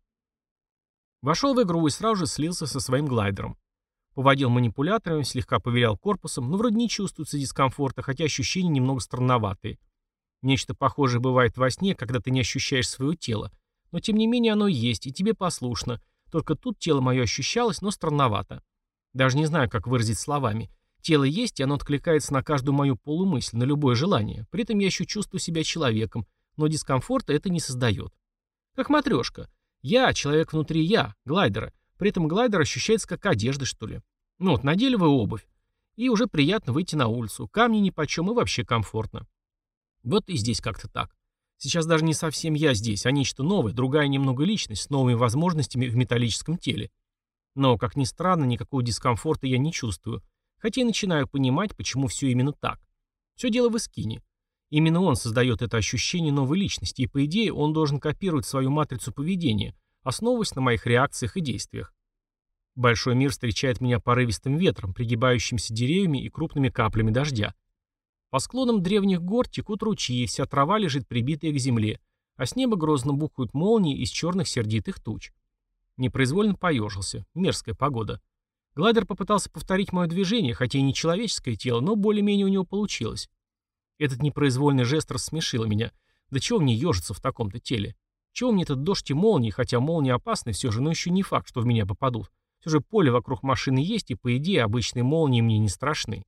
Вошел в игру и сразу же слился со своим глайдером. Поводил манипуляторами, слегка повилял корпусом, но вроде не чувствуется дискомфорта, хотя ощущения немного странноватые. Нечто похожее бывает во сне, когда ты не ощущаешь свое тело. Но тем не менее оно есть, и тебе послушно. Только тут тело мое ощущалось, но странновато. Даже не знаю, как выразить словами. Тело есть, и оно откликается на каждую мою полумысль, на любое желание. При этом я еще чувствую себя человеком, но дискомфорта это не создает. Как матрешка. Я, человек внутри я, глайдера. При этом глайдер ощущается как одежда, что ли. Ну вот, надели вы обувь. И уже приятно выйти на улицу. Камни нипочем и вообще комфортно. Вот и здесь как-то так. Сейчас даже не совсем я здесь, а нечто новое, другая немного личность, с новыми возможностями в металлическом теле. Но, как ни странно, никакого дискомфорта я не чувствую. Хотя и начинаю понимать, почему все именно так. Все дело в Искине. Именно он создает это ощущение новой личности, и по идее он должен копировать свою матрицу поведения, основываясь на моих реакциях и действиях. Большой мир встречает меня порывистым ветром, пригибающимися деревьями и крупными каплями дождя. По склонам древних гор текут ручьи, вся трава лежит прибитая к земле, а с неба грозно бухают молнии из черных сердитых туч. Непроизвольно поежился. Мерзкая погода. Глайдер попытался повторить мое движение, хотя и не человеческое тело, но более-менее у него получилось. Этот непроизвольный жест рассмешил меня. Да чего мне ежиться в таком-то теле? Чего мне этот дождь и молнии, хотя молнии опасны все же, но еще не факт, что в меня попадут. Все же поле вокруг машины есть, и по идее обычные молнии мне не страшны.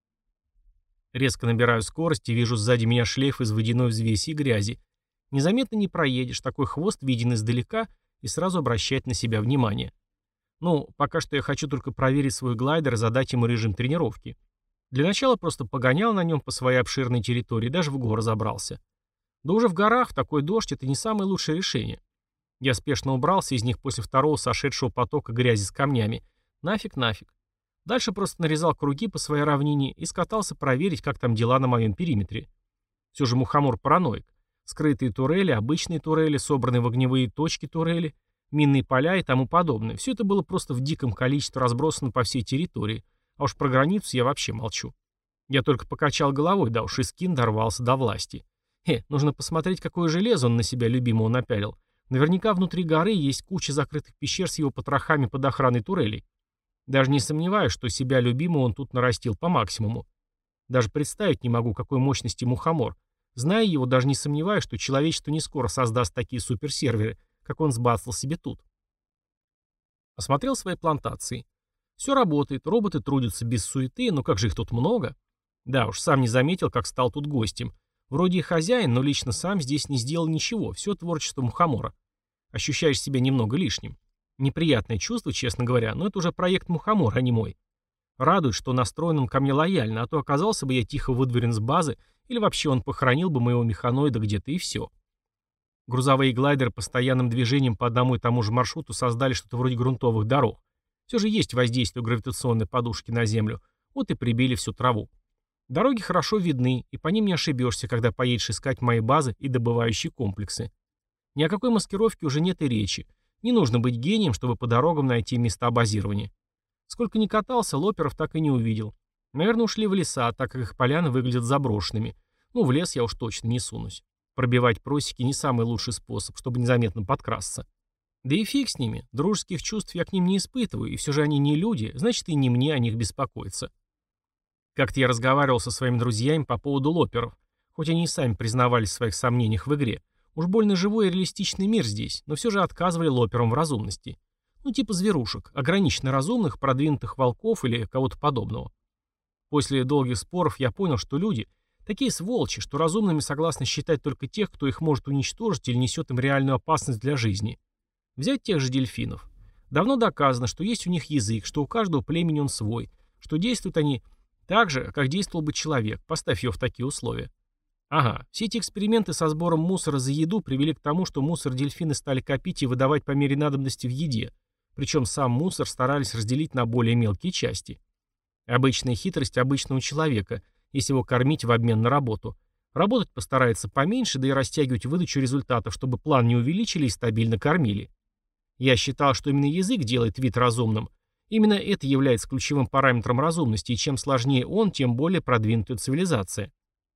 Резко набираю скорость и вижу сзади меня шлейф из водяной взвеси и грязи. Незаметно не проедешь, такой хвост виден издалека и сразу обращает на себя внимание. Ну, пока что я хочу только проверить свой глайдер и задать ему режим тренировки. Для начала просто погонял на нем по своей обширной территории, даже в горы забрался. Да уже в горах в такой дождь это не самое лучшее решение. Я спешно убрался из них после второго сошедшего потока грязи с камнями. Нафиг, нафиг. Дальше просто нарезал круги по своей равнине и скатался проверить, как там дела на моем периметре. Все же мухомор параноик. Скрытые турели, обычные турели, собранные в огневые точки турели, минные поля и тому подобное. Все это было просто в диком количестве разбросано по всей территории. А уж про границу я вообще молчу. Я только покачал головой, да уж и скин дорвался до власти. Хе, нужно посмотреть, какое железо он на себя любимого напялил. Наверняка внутри горы есть куча закрытых пещер с его потрохами под охраной турелей. Даже не сомневаюсь, что себя любимого он тут нарастил по максимуму. Даже представить не могу, какой мощности мухомор. Зная его, даже не сомневаюсь, что человечество не скоро создаст такие суперсерверы, как он сбацал себе тут. Осмотрел свои плантации. Все работает, роботы трудятся без суеты, но как же их тут много. Да уж, сам не заметил, как стал тут гостем. Вроде и хозяин, но лично сам здесь не сделал ничего, все творчество мухомора. Ощущаешь себя немного лишним. Неприятное чувство, честно говоря, но это уже проект мухомора, а не мой. Радует, что настроен он ко мне лояльно, а то оказался бы я тихо выдворен с базы, или вообще он похоронил бы моего механоида где-то и все. Грузовые глайдеры постоянным движением по одному и тому же маршруту создали что-то вроде грунтовых дорог. Все же есть воздействие гравитационной подушки на землю, вот и прибили всю траву. Дороги хорошо видны, и по ним не ошибешься, когда поедешь искать мои базы и добывающие комплексы. Ни о какой маскировке уже нет и речи. Не нужно быть гением, чтобы по дорогам найти места базирования. Сколько ни катался, лоперов так и не увидел. Наверное, ушли в леса, так как их поляны выглядят заброшенными. Ну, в лес я уж точно не сунусь. Пробивать просеки не самый лучший способ, чтобы незаметно подкрасться. Да и фиг с ними, дружеских чувств я к ним не испытываю, и все же они не люди, значит и не мне о них беспокоиться. Как-то я разговаривал со своими друзьями по поводу лоперов, хоть они и сами признавались в своих сомнениях в игре. Уж больно живой и реалистичный мир здесь, но все же отказывали лоперам в разумности. Ну типа зверушек, ограниченно разумных, продвинутых волков или кого-то подобного. После долгих споров я понял, что люди такие сволочи, что разумными согласны считать только тех, кто их может уничтожить или несет им реальную опасность для жизни. Взять тех же дельфинов. Давно доказано, что есть у них язык, что у каждого племени он свой, что действуют они так же, как действовал бы человек, поставь его в такие условия. Ага, все эти эксперименты со сбором мусора за еду привели к тому, что мусор дельфины стали копить и выдавать по мере надобности в еде, причем сам мусор старались разделить на более мелкие части. Обычная хитрость обычного человека, если его кормить в обмен на работу. Работать постарается поменьше, да и растягивать выдачу результатов, чтобы план не увеличили и стабильно кормили. Я считал, что именно язык делает вид разумным. Именно это является ключевым параметром разумности, и чем сложнее он, тем более продвинутая цивилизация.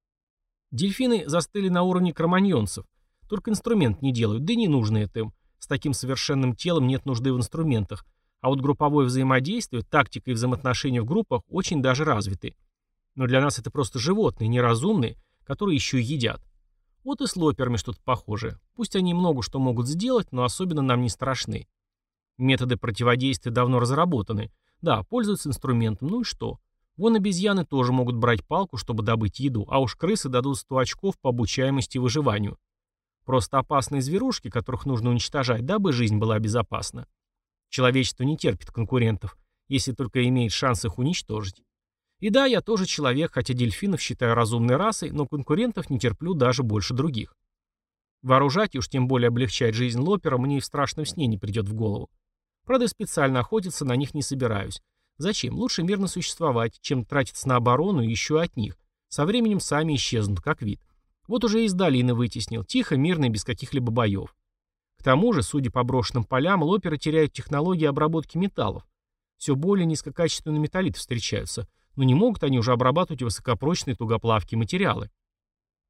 Дельфины застыли на уровне кроманьонцев. Только инструмент не делают, да и не нужно это им. С таким совершенным телом нет нужды в инструментах. А вот групповое взаимодействие, тактика и взаимоотношения в группах очень даже развиты. Но для нас это просто животные, неразумные, которые еще и едят. Вот и с лоперами что-то похожее. Пусть они много что могут сделать, но особенно нам не страшны. Методы противодействия давно разработаны. Да, пользуются инструментом, ну и что? Вон обезьяны тоже могут брать палку, чтобы добыть еду, а уж крысы дадут сто очков по обучаемости и выживанию. Просто опасные зверушки, которых нужно уничтожать, дабы жизнь была безопасна. Человечество не терпит конкурентов, если только имеет шанс их уничтожить. И да, я тоже человек, хотя дельфинов считаю разумной расой, но конкурентов не терплю даже больше других. Вооружать и уж тем более облегчать жизнь лопера мне и в страшном сне не придет в голову. Правда, специально охотиться на них не собираюсь. Зачем? Лучше мирно существовать, чем тратиться на оборону и еще от них. Со временем сами исчезнут, как вид. Вот уже из долины вытеснил, тихо, мирно и без каких-либо боев. К тому же, судя по брошенным полям, лоперы теряют технологии обработки металлов. Все более низкокачественные металлиты встречаются, но не могут они уже обрабатывать высокопрочные тугоплавкие материалы.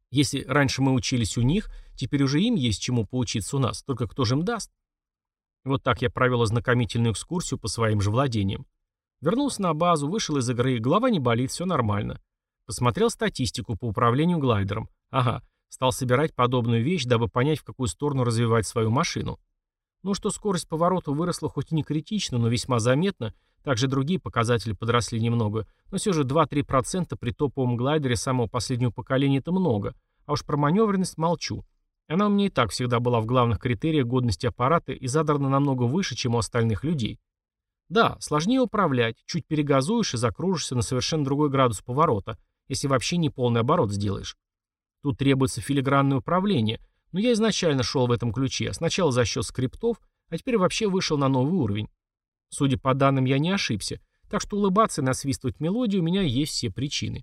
Если раньше мы учились у них, теперь уже им есть чему поучиться у нас, только кто же им даст? Вот так я провел ознакомительную экскурсию по своим же владениям. Вернулся на базу, вышел из игры, голова не болит, все нормально. Посмотрел статистику по управлению глайдером. Ага, стал собирать подобную вещь, дабы понять, в какую сторону развивать свою машину. Ну что скорость поворота выросла хоть и не критично, но весьма заметно, также другие показатели подросли немного, но все же два-три процента при топовом глайдере самого последнего поколения это много, а уж про маневренность молчу. Она у меня и так всегда была в главных критериях годности аппарата и задрана намного выше, чем у остальных людей. Да, сложнее управлять, чуть перегазуешь и закружишься на совершенно другой градус поворота, если вообще не полный оборот сделаешь. Тут требуется филигранное управление, но я изначально шел в этом ключе, сначала за счет скриптов, а теперь вообще вышел на новый уровень. Судя по данным, я не ошибся, так что улыбаться и насвистывать мелодию у меня есть все причины.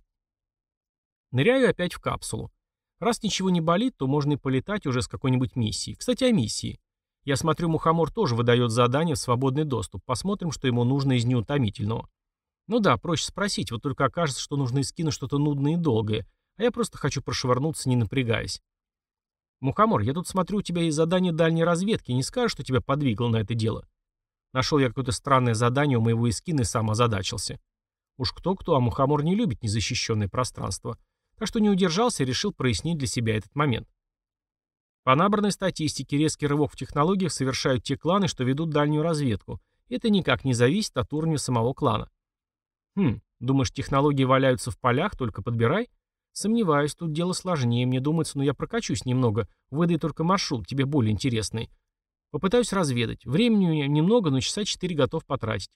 Ныряю опять в капсулу. Раз ничего не болит, то можно и полетать уже с какой-нибудь миссией. Кстати, о миссии. Я смотрю, Мухомор тоже выдает задание в свободный доступ. Посмотрим, что ему нужно из неутомительного. Ну да, проще спросить, вот только окажется, что нужно из скина что-то нудное и долгое, а я просто хочу прошвырнуться, не напрягаясь. Мухомор, я тут смотрю, у тебя есть задание дальней разведки, не скажешь, что тебя подвигло на это дело? Нашел я какое-то странное задание у моего эскина и сам озадачился. Уж кто-кто, а Мухомор не любит незащищенное пространство. Так что не удержался и решил прояснить для себя этот момент. По набранной статистике, резкий рывок в технологиях совершают те кланы, что ведут дальнюю разведку. Это никак не зависит от уровня самого клана. Хм, думаешь, технологии валяются в полях, только подбирай? Сомневаюсь, тут дело сложнее, мне думается, но я прокачусь немного, выдай только маршрут, тебе более интересный. Попытаюсь разведать. Времени у меня немного, но часа четыре готов потратить.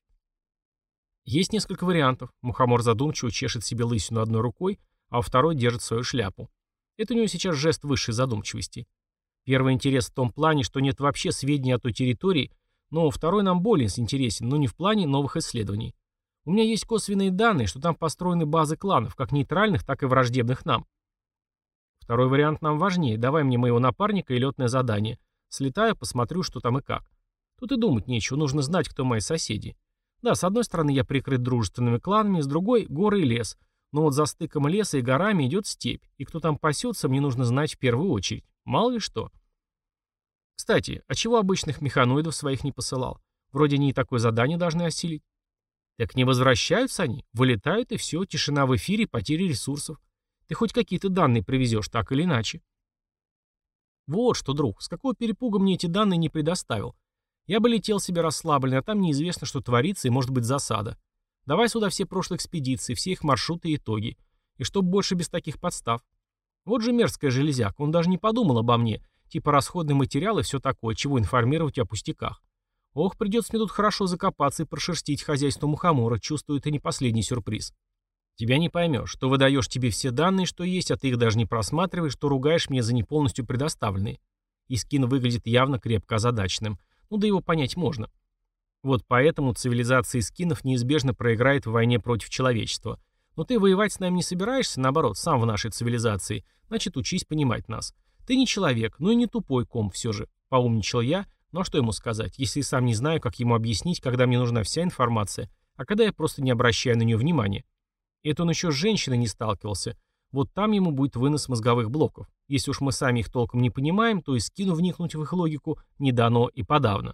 Есть несколько вариантов. Мухомор задумчиво чешет себе лысину одной рукой, а во второй держит свою шляпу. Это у него сейчас жест высшей задумчивости. Первый интерес в том плане, что нет вообще сведений о той территории, но второй нам более интересен, но не в плане новых исследований. У меня есть косвенные данные, что там построены базы кланов, как нейтральных, так и враждебных нам. Второй вариант нам важнее. Давай мне моего напарника и летное задание. Слетаю, посмотрю, что там и как. Тут и думать нечего, нужно знать, кто мои соседи. Да, с одной стороны я прикрыт дружественными кланами, с другой — горы и лес. Но вот за стыком леса и горами идет степь, и кто там пасется, мне нужно знать в первую очередь. Мало ли что. Кстати, а чего обычных механоидов своих не посылал? Вроде они и такое задание должны осилить. Так не возвращаются они, вылетают и все, тишина в эфире, потери ресурсов. Ты хоть какие-то данные привезешь, так или иначе. Вот что, друг, с какого перепуга мне эти данные не предоставил. Я бы летел себе расслабленный, а там неизвестно, что творится, и может быть засада. Давай сюда все прошлые экспедиции, все их маршруты и итоги. И чтоб больше без таких подстав. Вот же мерзкая железяка, он даже не подумал обо мне. Типа расходный материал и все такое, чего информировать о пустяках. Ох, придется мне тут хорошо закопаться и прошерстить хозяйство Мухомора, чувствую, это не последний сюрприз. Тебя не поймешь, что выдаешь тебе все данные, что есть, а ты их даже не просматриваешь, что ругаешь меня за неполностью предоставленные. Искин выглядит явно крепко озадаченным. Ну да его понять можно. Вот поэтому цивилизация Искинов неизбежно проиграет в войне против человечества. Но ты воевать с нами не собираешься, наоборот, сам в нашей цивилизации, значит учись понимать нас. Ты не человек, ну и не тупой ком все же. Поумничал я, но что ему сказать, если и сам не знаю, как ему объяснить, когда мне нужна вся информация, а когда я просто не обращаю на нее внимания. Это он еще с женщиной не сталкивался. Вот там ему будет вынос мозговых блоков. Если уж мы сами их толком не понимаем, то и скину вникнуть в их логику не дано и подавно.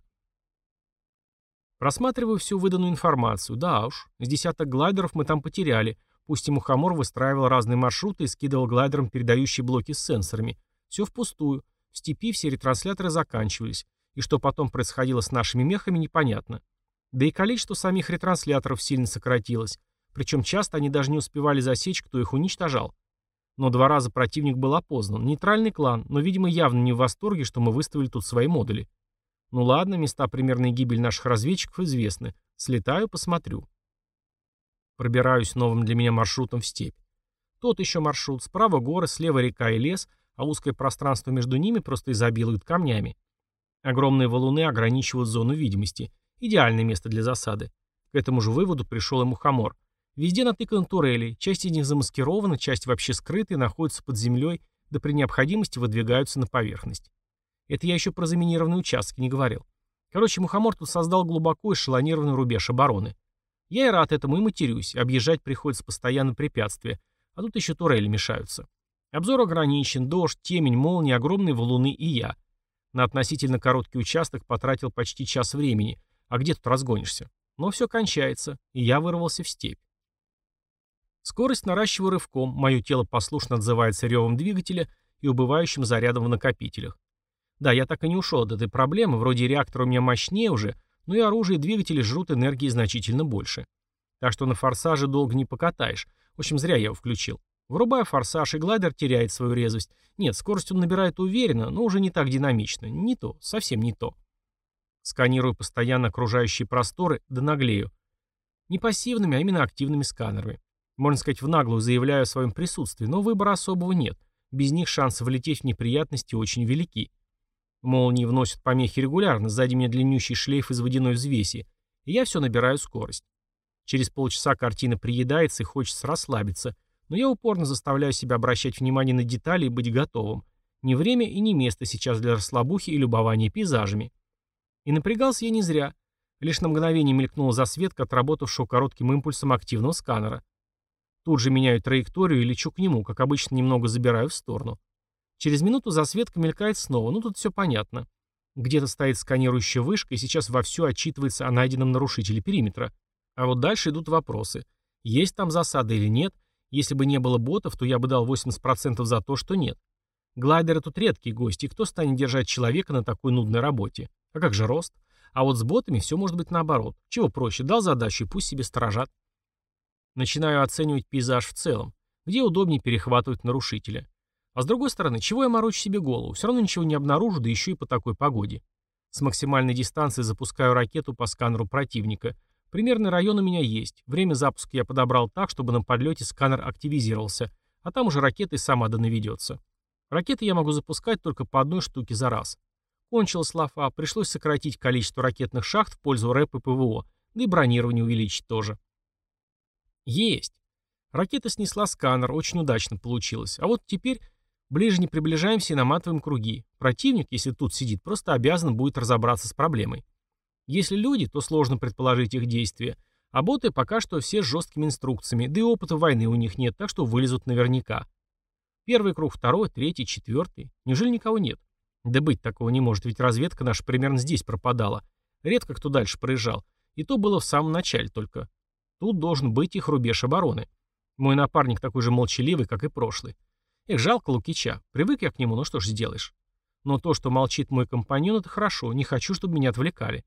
Просматриваю всю выданную информацию. Да уж, с десяток глайдеров мы там потеряли. Пусть и Мухомор выстраивал разные маршруты и скидывал глайдерам передающие блоки с сенсорами. Все впустую. В степи все ретрансляторы заканчивались. И что потом происходило с нашими мехами, непонятно. Да и количество самих ретрансляторов сильно сократилось. Причем часто они даже не успевали засечь, кто их уничтожал. Но два раза противник был опознан. Нейтральный клан, но, видимо, явно не в восторге, что мы выставили тут свои модули. Ну ладно, места примерной гибели наших разведчиков известны. Слетаю, посмотрю. Пробираюсь новым для меня маршрутом в степь. Тот еще маршрут. Справа горы, слева река и лес, а узкое пространство между ними просто изобилует камнями. Огромные валуны ограничивают зону видимости. Идеальное место для засады. К этому же выводу пришел и Мухомор. Везде натыканы турели, часть из них замаскирована, часть вообще скрыта и находится под землей, да при необходимости выдвигаются на поверхность. Это я еще про заминированные участки не говорил. Короче, Мухомор тут создал глубоко эшелонированный рубеж обороны. Я и рад этому и матерюсь, объезжать приходится постоянно препятствия, а тут еще турели мешаются. Обзор ограничен, дождь, темень, молнии, огромные валуны и я. На относительно короткий участок потратил почти час времени. А где тут разгонишься? Но все кончается, и я вырвался в степь. Скорость наращиваю рывком, мое тело послушно отзывается ревом двигателя и убывающим зарядом в накопителях. Да, я так и не ушел от этой проблемы, вроде реактора у меня мощнее уже, но и оружие и двигатели жрут энергии значительно больше. Так что на форсаже долго не покатаешь. В общем, зря я его включил. Врубаю форсаж, и глайдер теряет свою резвость. Нет, скорость он набирает уверенно, но уже не так динамично. Не то, совсем не то. Сканирую постоянно окружающие просторы, да наглею. Не пассивными, а именно активными сканерами. Можно сказать, в наглую заявляю о своем присутствии, но выбора особого нет. Без них шансы влететь в неприятности очень велики. Молнии вносят помехи регулярно, сзади меня длиннющий шлейф из водяной взвеси, и я все набираю скорость. Через полчаса картина приедается и хочется расслабиться, но я упорно заставляю себя обращать внимание на детали и быть готовым. Не время и не место сейчас для расслабухи и любования пейзажами. И напрягался я не зря. Лишь на мгновение мелькнула засветка, отработавшего коротким импульсом активного сканера. Тут же меняю траекторию и лечу к нему, как обычно немного забираю в сторону. Через минуту засветка мелькает снова, ну тут все понятно. Где-то стоит сканирующая вышка и сейчас вовсю отчитывается о найденном нарушителе периметра. А вот дальше идут вопросы. Есть там засада или нет? Если бы не было ботов, то я бы дал восемьдесят процентов за то, что нет. Глайдеры тут редкие гости, и кто станет держать человека на такой нудной работе? А как же рост? А вот с ботами все может быть наоборот. Чего проще, дал задачу и пусть себе сторожат. Начинаю оценивать пейзаж в целом. Где удобнее перехватывать нарушителя. А с другой стороны, чего я морочу себе голову? Все равно ничего не обнаружу, да еще и по такой погоде. С максимальной дистанции запускаю ракету по сканеру противника. Примерный район у меня есть. Время запуска я подобрал так, чтобы на подлете сканер активизировался, а там уже ракета и сама донаведется. Ракеты я могу запускать только по одной штуке за раз. Кончилась лафа, пришлось сократить количество ракетных шахт в пользу рэп и ПВО, да и бронирование увеличить тоже. Есть. Ракета снесла сканер, очень удачно получилось. А вот теперь ближе не приближаемся и наматываем круги. Противник, если тут сидит, просто обязан будет разобраться с проблемой. Если люди, то сложно предположить их действия. А боты пока что все с жесткими инструкциями, да и опыта войны у них нет, так что вылезут наверняка. Первый круг, второй, третий, четвертый. Неужели никого нет? Да быть такого не может, ведь разведка наша примерно здесь пропадала. Редко кто дальше проезжал. И то было в самом начале только. Тут должен быть их рубеж обороны. Мой напарник такой же молчаливый, как и прошлый. Эх, жалко Лукича. Привык я к нему, ну что ж сделаешь. Но то, что молчит мой компаньон, это хорошо. Не хочу, чтобы меня отвлекали.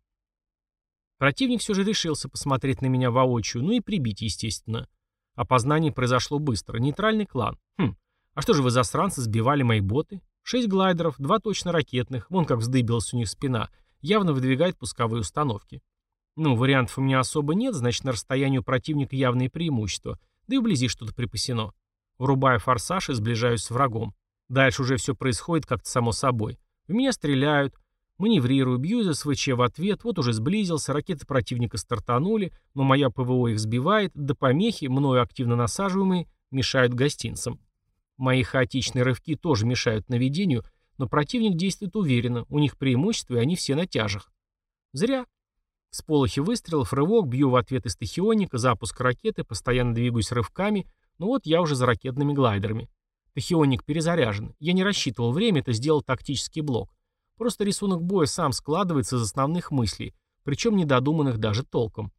Противник все же решился посмотреть на меня воочию, ну и прибить, естественно. Опознание произошло быстро. Нейтральный клан. Хм, а что же вы, засранцы, сбивали мои боты? Шесть глайдеров, два точно ракетных. Вон как вздыбилась у них спина. Явно выдвигает пусковые установки. Ну, вариантов у меня особо нет, значит, на расстоянии у противника явные преимущества. Да и вблизи что-то припасено. Врубаю форсаж и сближаюсь с врагом. Дальше уже все происходит как-то само собой. В меня стреляют. Маневрирую, бью из СВЧ в ответ, вот уже сблизился, ракеты противника стартанули, но моя ПВО их сбивает, да помехи, мною активно насаживаемые, мешают гостинцам. Мои хаотичные рывки тоже мешают наведению, но противник действует уверенно, у них преимущество, и они все на тяжах. Зря. Всполохи выстрелов, рывок, бью в ответ из тахионника, запуск ракеты, постоянно двигаюсь рывками, но вот я уже за ракетными глайдерами. Тахионник перезаряжен. Я не рассчитывал время, это сделал тактический блок. Просто рисунок боя сам складывается из основных мыслей, причем недодуманных даже толком.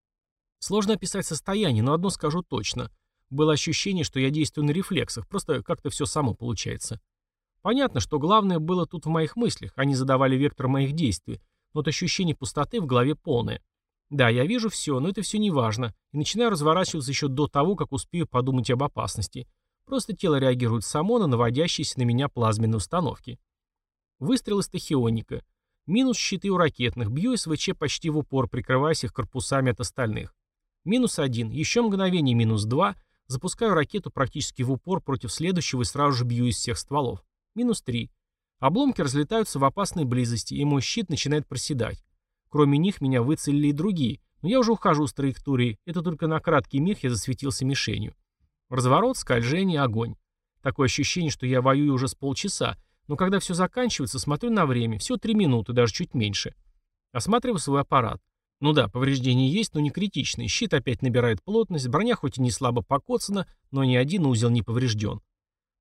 Сложно описать состояние, но одно скажу точно. Было ощущение, что я действую на рефлексах, просто как-то все само получается. Понятно, что главное было тут в моих мыслях, они задавали вектор моих действий, но вот ощущение пустоты в голове полное. Да, я вижу все, но это все не важно, и начинаю разворачиваться еще до того, как успею подумать об опасности. Просто тело реагирует само на наводящиеся на меня плазменные установки. Выстрел из тахионника. Минус щиты у ракетных. Бью СВЧ почти в упор, прикрываясь их корпусами от остальных. Минус один. Еще мгновение минус два. Запускаю ракету практически в упор против следующего и сразу же бью из всех стволов. Минус три. Обломки разлетаются в опасной близости, и мой щит начинает проседать. Кроме них меня выцелили и другие, но я уже ухожу с траектории. Это только на краткий миг я засветился мишенью. Разворот, скольжение, огонь. Такое ощущение, что я воюю уже с полчаса. Но когда все заканчивается, смотрю на время. Всего три минуты, даже чуть меньше. Осматриваю свой аппарат. Ну да, повреждения есть, но не критичные. Щит опять набирает плотность, броня хоть и не слабо покоцана, но ни один узел не поврежден.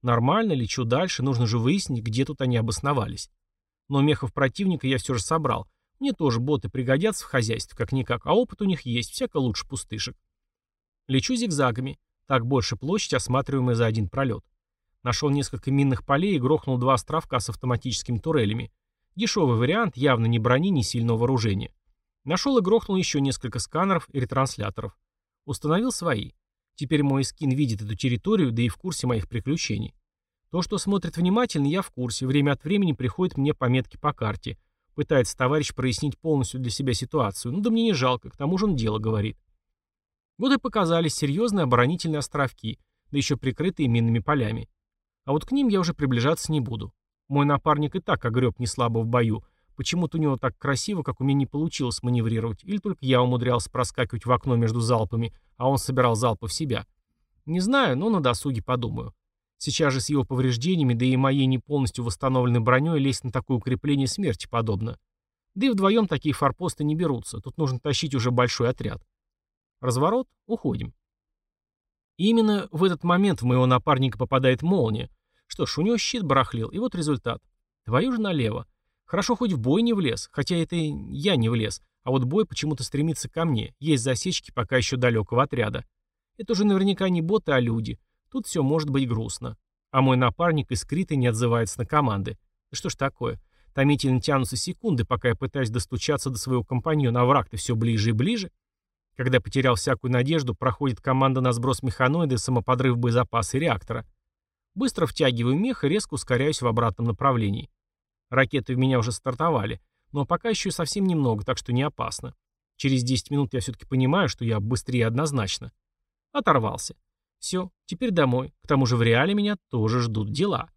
Нормально, лечу дальше, нужно же выяснить, где тут они обосновались. Но мехов противника я все же собрал. Мне тоже боты пригодятся в хозяйстве, как-никак, а опыт у них есть, всяко лучше пустышек. Лечу зигзагами. Так больше площадь, осматриваемая за один пролет. Нашел несколько минных полей и грохнул два островка с автоматическими турелями. Дешевый вариант, явно ни брони, ни сильного вооружения. Нашел и грохнул еще несколько сканеров и ретрансляторов. Установил свои. Теперь мой скин видит эту территорию, да и в курсе моих приключений. То, что смотрит внимательно, я в курсе. Время от времени приходят мне пометки по карте. Пытается товарищ прояснить полностью для себя ситуацию. Ну да мне не жалко, к тому же он дело говорит. Вот и показались серьезные оборонительные островки, да еще прикрытые минными полями. А вот к ним я уже приближаться не буду. Мой напарник и так огреб неслабо в бою. Почему-то у него так красиво, как у меня не получилось маневрировать. Или только я умудрялся проскакивать в окно между залпами, а он собирал залпы в себя. Не знаю, но на досуге подумаю. Сейчас же с его повреждениями, да и моей не полностью восстановленной броней лезть на такое укрепление смерти подобно. Да и вдвоем такие форпосты не берутся. Тут нужно тащить уже большой отряд. Разворот, уходим. И именно в этот момент в моего напарника попадает молния. Что ж, у него щит барахлил, и вот результат. Твою же налево. Хорошо хоть в бой не влез, хотя это я не влез, а вот бой почему-то стремится ко мне. Есть засечки пока еще далекого отряда. Это уже наверняка не боты, а люди. Тут все может быть грустно. А мой напарник искрит и не отзывается на команды. Да что ж такое? Томительно тянутся секунды, пока я пытаюсь достучаться до своего компаньона, а враг-то все ближе и ближе. Когда потерял всякую надежду, проходит команда на сброс механоида и самоподрыв боезапаса и реактора. Быстро втягиваю мех и резко ускоряюсь в обратном направлении. Ракеты в меня уже стартовали, но пока еще совсем немного, так что не опасно. Через десять минут я все-таки понимаю, что я быстрее однозначно. Оторвался. Все, теперь домой. К тому же в реале меня тоже ждут дела.